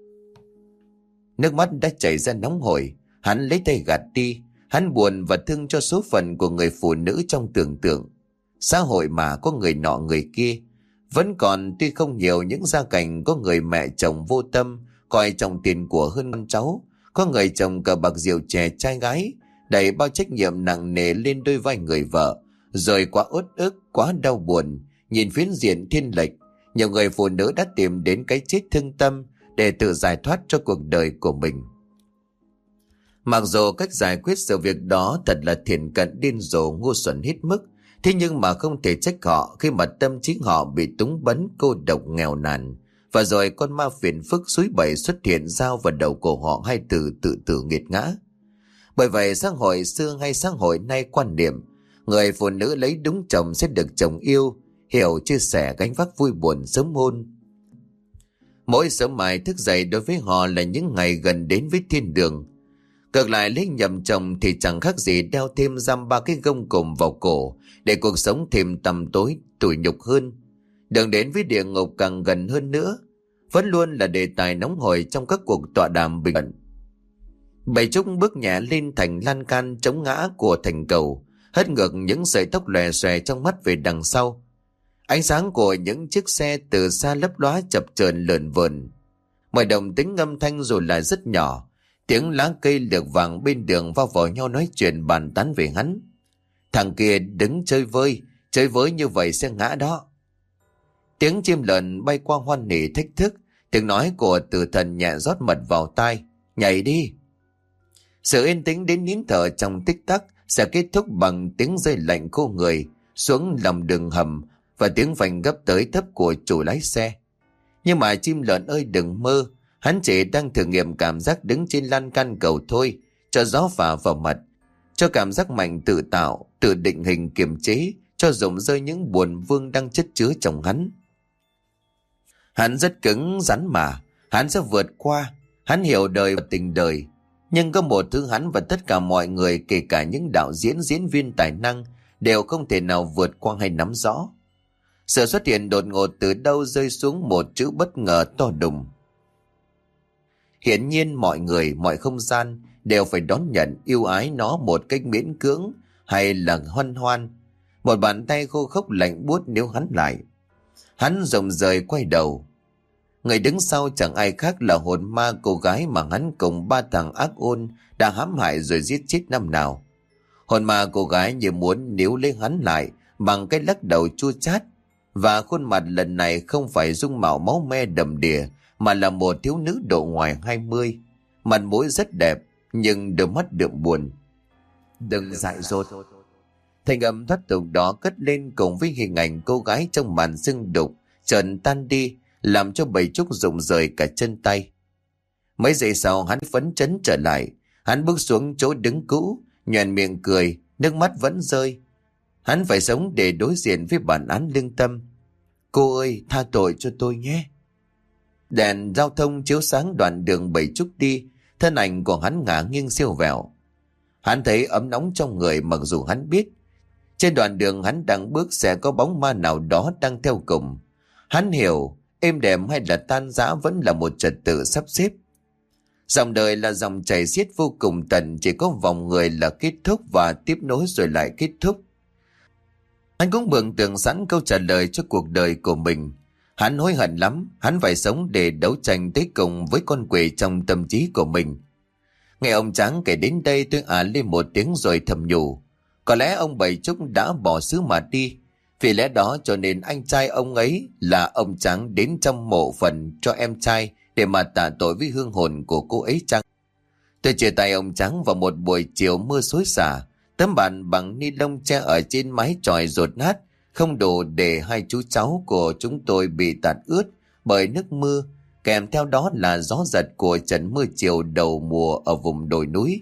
Nước mắt đã chảy ra nóng hổi. Hắn lấy tay gạt đi. Hắn buồn và thương cho số phận của người phụ nữ trong tưởng tượng. Xã hội mà có người nọ người kia. Vẫn còn tuy không nhiều những gia cảnh có người mẹ chồng vô tâm, coi trọng tiền của hơn con cháu. Có người chồng cờ bạc rượu chè trai gái, đẩy bao trách nhiệm nặng nề lên đôi vai người vợ. Rồi quá uất ức, quá đau buồn, nhìn phiến diện thiên lệch, nhiều người phụ nữ đã tìm đến cái chết thương tâm để tự giải thoát cho cuộc đời của mình. Mặc dù cách giải quyết sự việc đó thật là thiển cận điên rồ ngu xuẩn hết mức, thế nhưng mà không thể trách họ khi mà tâm trí họ bị túng bấn, cô độc, nghèo nàn. Và rồi con ma phiền phức suối bẩy xuất hiện giao vào đầu của họ hai từ tự tử nghiệt ngã. Bởi vậy xã hội xưa hay xã hội nay quan niệm người phụ nữ lấy đúng chồng sẽ được chồng yêu, hiểu, chia sẻ gánh vác vui buồn sớm hôn. Mỗi sớm mai thức dậy đối với họ là những ngày gần đến với thiên đường. Ngược lại lấy nhầm chồng thì chẳng khác gì đeo thêm giam ba cái gông cùm vào cổ để cuộc sống thêm tăm tối, tủi nhục hơn. Đường đến với địa ngục càng gần hơn nữa, vẫn luôn là đề tài nóng hổi trong các cuộc tọa đàm bình luận. Bảy Trúc bước nhẹ lên thành lan can chống ngã của thành cầu, hất ngược những sợi tóc lòe xòe trong mắt về đằng sau. Ánh sáng của những chiếc xe từ xa lấp lóa chập chờn lởn vởn. Mọi đồng tính âm thanh rồi lại rất nhỏ. Tiếng lá cây lược vàng bên đường va vào nhau nói chuyện bàn tán về hắn. Thằng kia đứng chơi với như vậy sẽ ngã đó. Tiếng chim lợn bay qua hoan hỉ thách thức. Tiếng nói của tử thần nhẹ rót mật vào tai. Nhảy đi. Sự yên tĩnh đến nín thở trong tích tắc sẽ kết thúc bằng tiếng rơi lạnh khô người xuống lòng đường hầm và tiếng phanh gấp tới thấp của chủ lái xe. Nhưng mà chim lợn ơi đừng mơ, hắn chỉ đang thử nghiệm cảm giác đứng trên lan can cầu thôi, cho gió phả vào mặt, cho cảm giác mạnh tự tạo, tự định hình kiềm chế, cho rụng rơi những buồn vương đang chất chứa trong hắn. Hắn rất cứng rắn mà, hắn sẽ vượt qua, hắn hiểu đời và tình đời. Nhưng có một thứ hắn và tất cả mọi người, kể cả những đạo diễn, diễn viên tài năng, đều không thể nào vượt qua hay nắm rõ. Sự xuất hiện đột ngột từ đâu rơi xuống một chữ bất ngờ to đùng. Hiển nhiên mọi người, mọi không gian đều phải đón nhận, yêu ái nó một cách miễn cưỡng hay là hoan hoan. Một bàn tay khô khốc lạnh buốt níu hắn lại. Hắn rộng rời quay đầu. Người đứng sau chẳng ai khác là hồn ma cô gái mà hắn cùng ba thằng ác ôn đã hãm hại rồi giết chết năm nào. Hồn ma cô gái như muốn níu lấy hắn lại bằng cái lắc đầu chua chát, và khuôn mặt lần này không phải dung mạo máu me đầm đìa mà là một thiếu nữ độ ngoài 20. Mặt mũi rất đẹp nhưng đôi mắt đượm buồn. Đừng dại dột. Thành âm thoát tục đó cất lên cùng với hình ảnh cô gái trong màn sương đục chợt tan đi, làm cho Bảy Trúc rụng rời cả chân tay. Mấy giây sau hắn phấn chấn trở lại. Hắn bước xuống chỗ đứng cũ, nhoẻn miệng cười, nước mắt vẫn rơi. Hắn phải sống để đối diện với bản án lương tâm. Cô ơi, tha tội cho tôi nhé. Đèn giao thông chiếu sáng đoạn đường Bảy Trúc đi, thân ảnh của hắn ngả nghiêng siêu vẹo. Hắn thấy ấm nóng trong người, mặc dù hắn biết trên đoạn đường hắn đang bước sẽ có bóng ma nào đó đang theo cùng. Hắn hiểu êm đềm hay là tan rã vẫn là một trật tự sắp xếp. Dòng đời là dòng chảy xiết vô cùng tận, chỉ có vòng người là kết thúc và tiếp nối rồi lại kết thúc. Hắn cũng mường tượng sẵn câu trả lời cho cuộc đời của mình. Hắn hối hận lắm, hắn phải sống để đấu tranh tới cùng với con quỷ trong tâm trí của mình. Nghe ông Tráng kể đến đây tôi lên một tiếng rồi thầm nhủ. Có lẽ ông Bảy Trúc đã bỏ xứ mà đi. Vì lẽ đó cho nên anh trai ông ấy là ông Tráng đến trong mộ phần cho em trai để mà tạ tội với hương hồn của cô ấy chăng? Tôi chia tay ông Tráng vào một buổi chiều mưa xối xả. Tấm bàn bằng ni lông che ở trên mái chòi dột nát, không đủ để hai chú cháu của chúng tôi bị tạt ướt bởi nước mưa, kèm theo đó là gió giật của trận mưa chiều đầu mùa ở vùng đồi núi.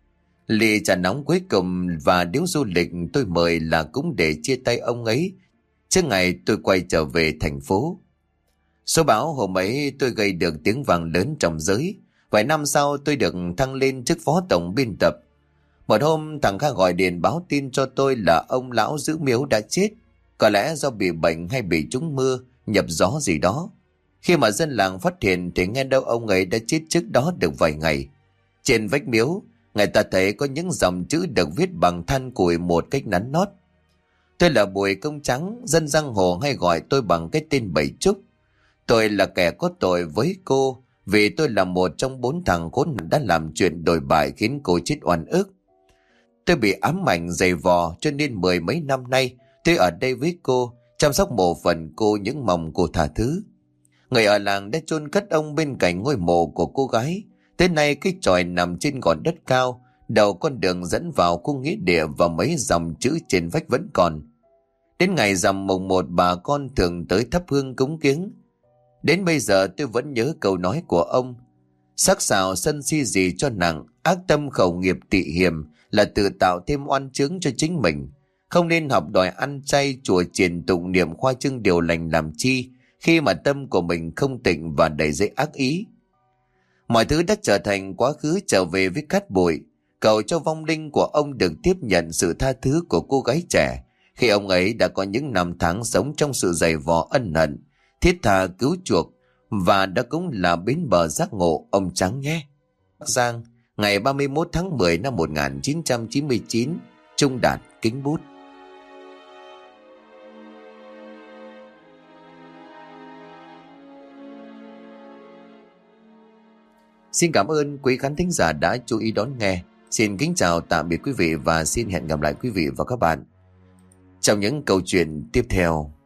Ly trà nóng cuối cùng và điếu du lịch tôi mời là cũng để chia tay ông ấy trước ngày tôi quay trở về thành phố. Số báo hôm ấy tôi gây được tiếng vang lớn trong giới. Vài năm sau tôi được thăng lên chức phó tổng biên tập. Một hôm thằng Kha gọi điện báo tin cho tôi là ông lão giữ miếu đã chết. Có lẽ do bị bệnh hay bị trúng mưa, nhập gió gì đó. Khi mà dân làng phát hiện thì nghe đâu ông ấy đã chết trước đó được vài ngày. Trên vách miếu, người ta thấy có những dòng chữ được viết bằng than củi một cách nắn nót. Tôi là Bùi Công Trắng, dân giang hồ hay gọi tôi bằng cái tên Bảy Trúc. Tôi là kẻ có tội với cô vì tôi là một trong 4 thằng khốn đã làm chuyện đồi bại khiến cô chết oan ức. Tôi bị ám ảnh dày vò cho nên 10 mấy năm nay tôi ở đây với cô, chăm sóc mộ phần cô những mong cô tha thứ. Người ở làng đã chôn cất ông bên cạnh ngôi mộ của cô gái. Tới nay cái chòi nằm trên gò đất cao, đầu con đường dẫn vào khu nghĩa địa và mấy dòng chữ trên vách vẫn còn. Đến ngày rằm mùng 1 bà con thường tới thắp hương cúng kiếng. Đến bây giờ tôi vẫn nhớ câu nói của ông. Sắc sảo sân si gì cho nặng, ác tâm khẩu nghiệp tị hiềm là tự tạo thêm oan chướng cho chính mình. Không nên học đòi ăn chay chùa chiền tụng niệm khoa trương điều lành làm chi khi mà tâm của mình không tịnh và đầy dẫy ác ý. Mọi thứ đã trở thành quá khứ, trở về với cát bụi. Cầu cho vong linh của ông được tiếp nhận sự tha thứ của cô gái trẻ khi ông ấy đã có những năm tháng sống trong sự dày vò ân hận, thiết tha cứu chuộc, và đó cũng là bến bờ giác ngộ ông Trắng nhé. Bắc Giang, ngày 31 tháng 10 năm 1999, Trung Đạt kính bút. Xin cảm ơn quý khán thính giả đã chú ý đón nghe. Xin kính chào tạm biệt quý vị và xin hẹn gặp lại quý vị và các bạn trong những câu chuyện tiếp theo.